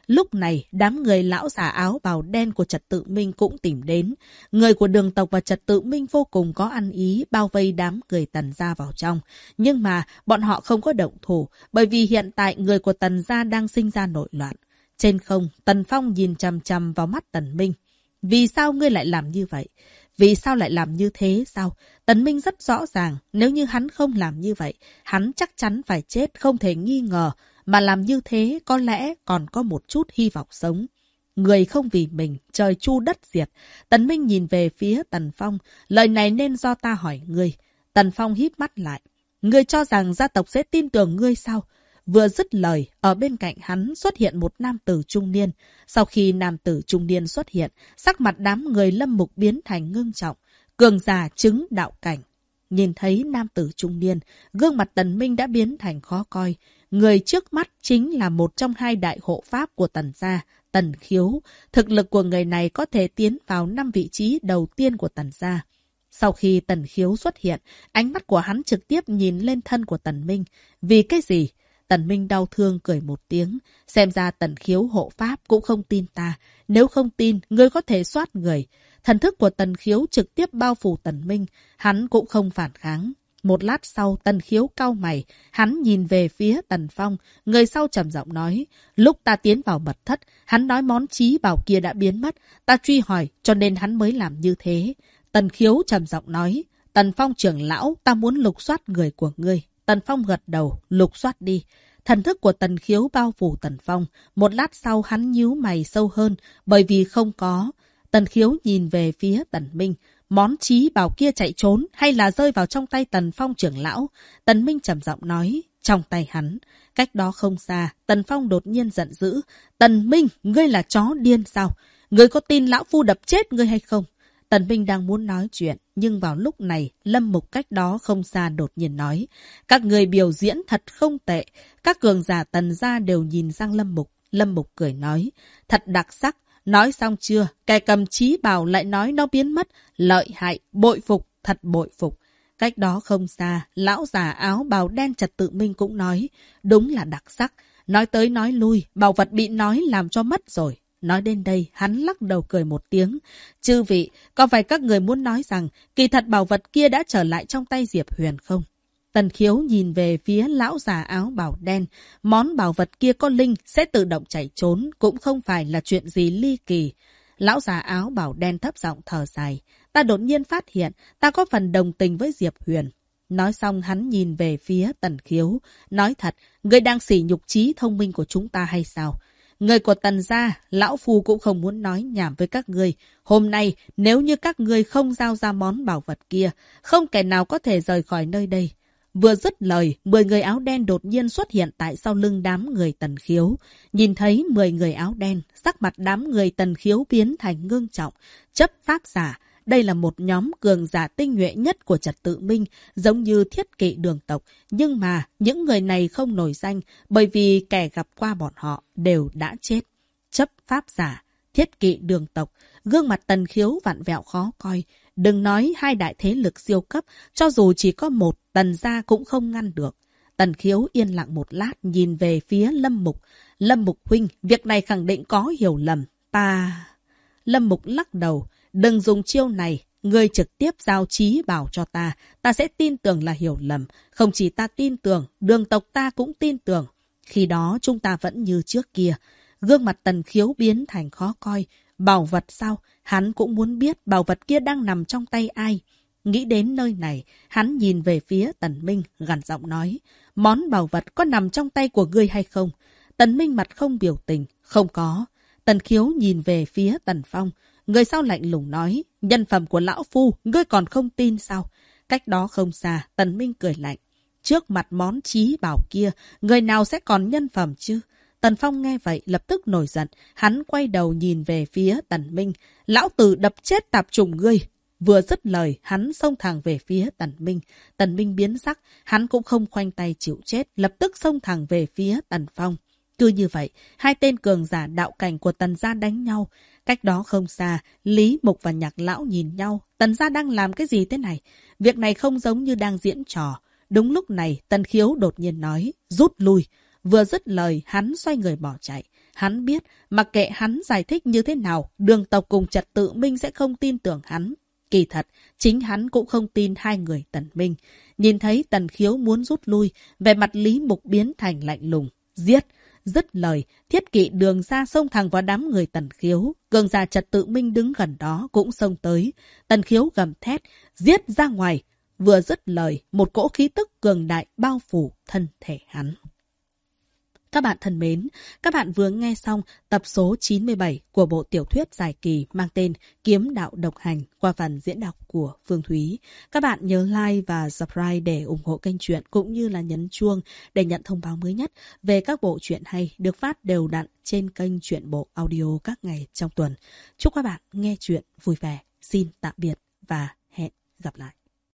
Lúc này, đám người lão già áo bào đen của Trật Tự Minh cũng tìm đến. Người của Đường tộc và Trật Tự Minh vô cùng có ăn ý bao vây đám người Tần gia vào trong. Nhưng mà bọn họ không có động thủ, bởi vì hiện tại người của Tần gia đang sinh ra nội loạn. Trên không, Tần Phong nhìn chằm chằm vào mắt Tần Minh. Vì sao ngươi lại làm như vậy? Vì sao lại làm như thế sao? Tần Minh rất rõ ràng, nếu như hắn không làm như vậy, hắn chắc chắn phải chết không thể nghi ngờ. Mà làm như thế có lẽ còn có một chút hy vọng sống. Người không vì mình, trời chu đất diệt. Tần Minh nhìn về phía Tần Phong. Lời này nên do ta hỏi ngươi. Tần Phong híp mắt lại. Ngươi cho rằng gia tộc sẽ tin tưởng ngươi sao? Vừa dứt lời, ở bên cạnh hắn xuất hiện một nam tử trung niên. Sau khi nam tử trung niên xuất hiện, sắc mặt đám người Lâm Mục biến thành ngưng trọng. Cường giả chứng đạo cảnh. Nhìn thấy nam tử trung niên, gương mặt Tần Minh đã biến thành khó coi. Người trước mắt chính là một trong hai đại hộ pháp của Tần gia, Tần Khiếu. Thực lực của người này có thể tiến vào 5 vị trí đầu tiên của Tần gia. Sau khi Tần Khiếu xuất hiện, ánh mắt của hắn trực tiếp nhìn lên thân của Tần Minh. Vì cái gì? Tần Minh đau thương cười một tiếng. Xem ra Tần Khiếu hộ pháp cũng không tin ta. Nếu không tin, ngươi có thể soát người. Thần thức của Tần Khiếu trực tiếp bao phủ Tần Minh. Hắn cũng không phản kháng. Một lát sau, Tần Khiếu cau mày. Hắn nhìn về phía Tần Phong. Người sau trầm giọng nói. Lúc ta tiến vào mật thất, hắn nói món chí bảo kia đã biến mất. Ta truy hỏi, cho nên hắn mới làm như thế. Tần Khiếu trầm giọng nói. Tần Phong trưởng lão, ta muốn lục soát người của ngươi. Tần Phong gật đầu, lục soát đi. Thần thức của Tần Khiếu bao phủ Tần Phong. Một lát sau hắn nhíu mày sâu hơn, bởi vì không có. Tần Khiếu nhìn về phía Tần Minh. Món chí bảo kia chạy trốn hay là rơi vào trong tay Tần Phong trưởng lão? Tần Minh trầm giọng nói, trong tay hắn. Cách đó không xa, Tần Phong đột nhiên giận dữ. Tần Minh, ngươi là chó điên sao? Ngươi có tin lão phu đập chết ngươi hay không? Tần Minh đang muốn nói chuyện, nhưng vào lúc này, Lâm Mục cách đó không xa đột nhiên nói. Các người biểu diễn thật không tệ. Các cường giả Tần gia đều nhìn sang Lâm Mục. Lâm Mục cười nói, thật đặc sắc. Nói xong chưa? Kẻ cầm chí bảo lại nói nó biến mất. Lợi hại, bội phục, thật bội phục. Cách đó không xa, lão già áo bào đen Trật Tự Minh cũng nói. Đúng là đặc sắc. Nói tới nói lui, bảo vật bị nói làm cho mất rồi. Nói đến đây, hắn lắc đầu cười một tiếng. Chư vị, có phải các người muốn nói rằng kỳ thật bảo vật kia đã trở lại trong tay Diệp Huyền không? Tần Khiếu nhìn về phía lão già áo bào đen. Món bảo vật kia có linh sẽ tự động chạy trốn, cũng không phải là chuyện gì ly kỳ. Lão già áo bào đen thấp giọng thở dài. Ta đột nhiên phát hiện, ta có phần đồng tình với Diệp Huyền. Nói xong hắn nhìn về phía Tần Khiếu. Nói thật, ngươi đang sỉ nhục trí thông minh của chúng ta hay sao? Người của Tần gia, lão phu cũng không muốn nói nhảm với các ngươi. Hôm nay, nếu như các ngươi không giao ra món bảo vật kia, không kẻ nào có thể rời khỏi nơi đây. Vừa dứt lời, 10 người áo đen đột nhiên xuất hiện tại sau lưng đám người Tần Khiếu. Nhìn thấy 10 người áo đen, sắc mặt đám người Tần Khiếu biến thành ngưng trọng. Chấp pháp giả, đây là một nhóm cường giả tinh nhuệ nhất của Trật Tự Minh, giống như thiết kỵ Đường tộc. Nhưng mà, những người này không nổi danh, bởi vì kẻ gặp qua bọn họ đều đã chết. Chấp pháp giả, thiết kỵ Đường tộc, gương mặt Tần Khiếu vặn vẹo khó coi. Đừng nói hai đại thế lực siêu cấp, cho dù chỉ có một, Tần gia cũng không ngăn được. Tần Khiếu yên lặng một lát nhìn về phía Lâm Mục. Lâm Mục huynh, việc này khẳng định có hiểu lầm. Lâm Mục lắc đầu. Đừng dùng chiêu này, ngươi trực tiếp giao chí bảo cho ta sẽ tin tưởng là hiểu lầm. Không chỉ ta tin tưởng, Đường tộc ta cũng tin tưởng. Khi đó chúng ta vẫn như trước kia. Gương mặt Tần Khiếu biến thành khó coi. Bảo vật sao? Hắn cũng muốn biết bảo vật kia đang nằm trong tay ai. Nghĩ đến nơi này, hắn nhìn về phía Tần Minh, gằn giọng nói. Món bảo vật có nằm trong tay của ngươi hay không? Tần Minh mặt không biểu tình. Không có. Tần Khiếu nhìn về phía Tần Phong. Người sau lạnh lùng nói. Nhân phẩm của lão phu, ngươi còn không tin sao? Cách đó không xa, Tần Minh cười lạnh. Trước mặt món chí bảo kia, người nào sẽ còn nhân phẩm chứ? Tần Phong nghe vậy lập tức nổi giận. Hắn quay đầu nhìn về phía Tần Minh. Lão tử đập chết tạp chủng ngươi. Vừa dứt lời, hắn xông thẳng về phía Tần Minh. Tần Minh biến sắc, hắn cũng không khoanh tay chịu chết, lập tức xông thẳng về phía Tần Phong. Cứ như vậy, hai tên cường giả đạo cảnh của Tần gia đánh nhau. Cách đó không xa, Lý Mục và Nhạc Lão nhìn nhau. Tần gia đang làm cái gì thế này? Việc này không giống như đang diễn trò. Đúng lúc này, Tần Khiếu đột nhiên nói, rút lui. Vừa dứt lời, hắn xoay người bỏ chạy. Hắn biết, mặc kệ hắn giải thích như thế nào, Đường tộc cùng Trật Tự Minh sẽ không tin tưởng hắn. Kỳ thật, chính hắn cũng không tin hai người Tần Minh. Nhìn thấy Tần Khiếu muốn rút lui, về mặt Lý Mục biến thành lạnh lùng. Giết! Dứt lời, Thiết Kỵ Đường ra xông thẳng vào đám người Tần Khiếu. Cường giả Trật Tự Minh đứng gần đó cũng xông tới. Tần Khiếu gầm thét, giết ra ngoài! Vừa dứt lời, một cỗ khí tức cường đại bao phủ thân thể hắn. Các bạn thân mến, các bạn vừa nghe xong tập số 97 của bộ tiểu thuyết dài kỳ mang tên Kiếm Đạo Độc Hành qua phần diễn đọc của Phương Thúy. Các bạn nhớ like và subscribe để ủng hộ kênh truyện cũng như là nhấn chuông để nhận thông báo mới nhất về các bộ truyện hay được phát đều đặn trên kênh Truyện Bộ Audio các ngày trong tuần. Chúc các bạn nghe truyện vui vẻ. Xin tạm biệt và hẹn gặp lại.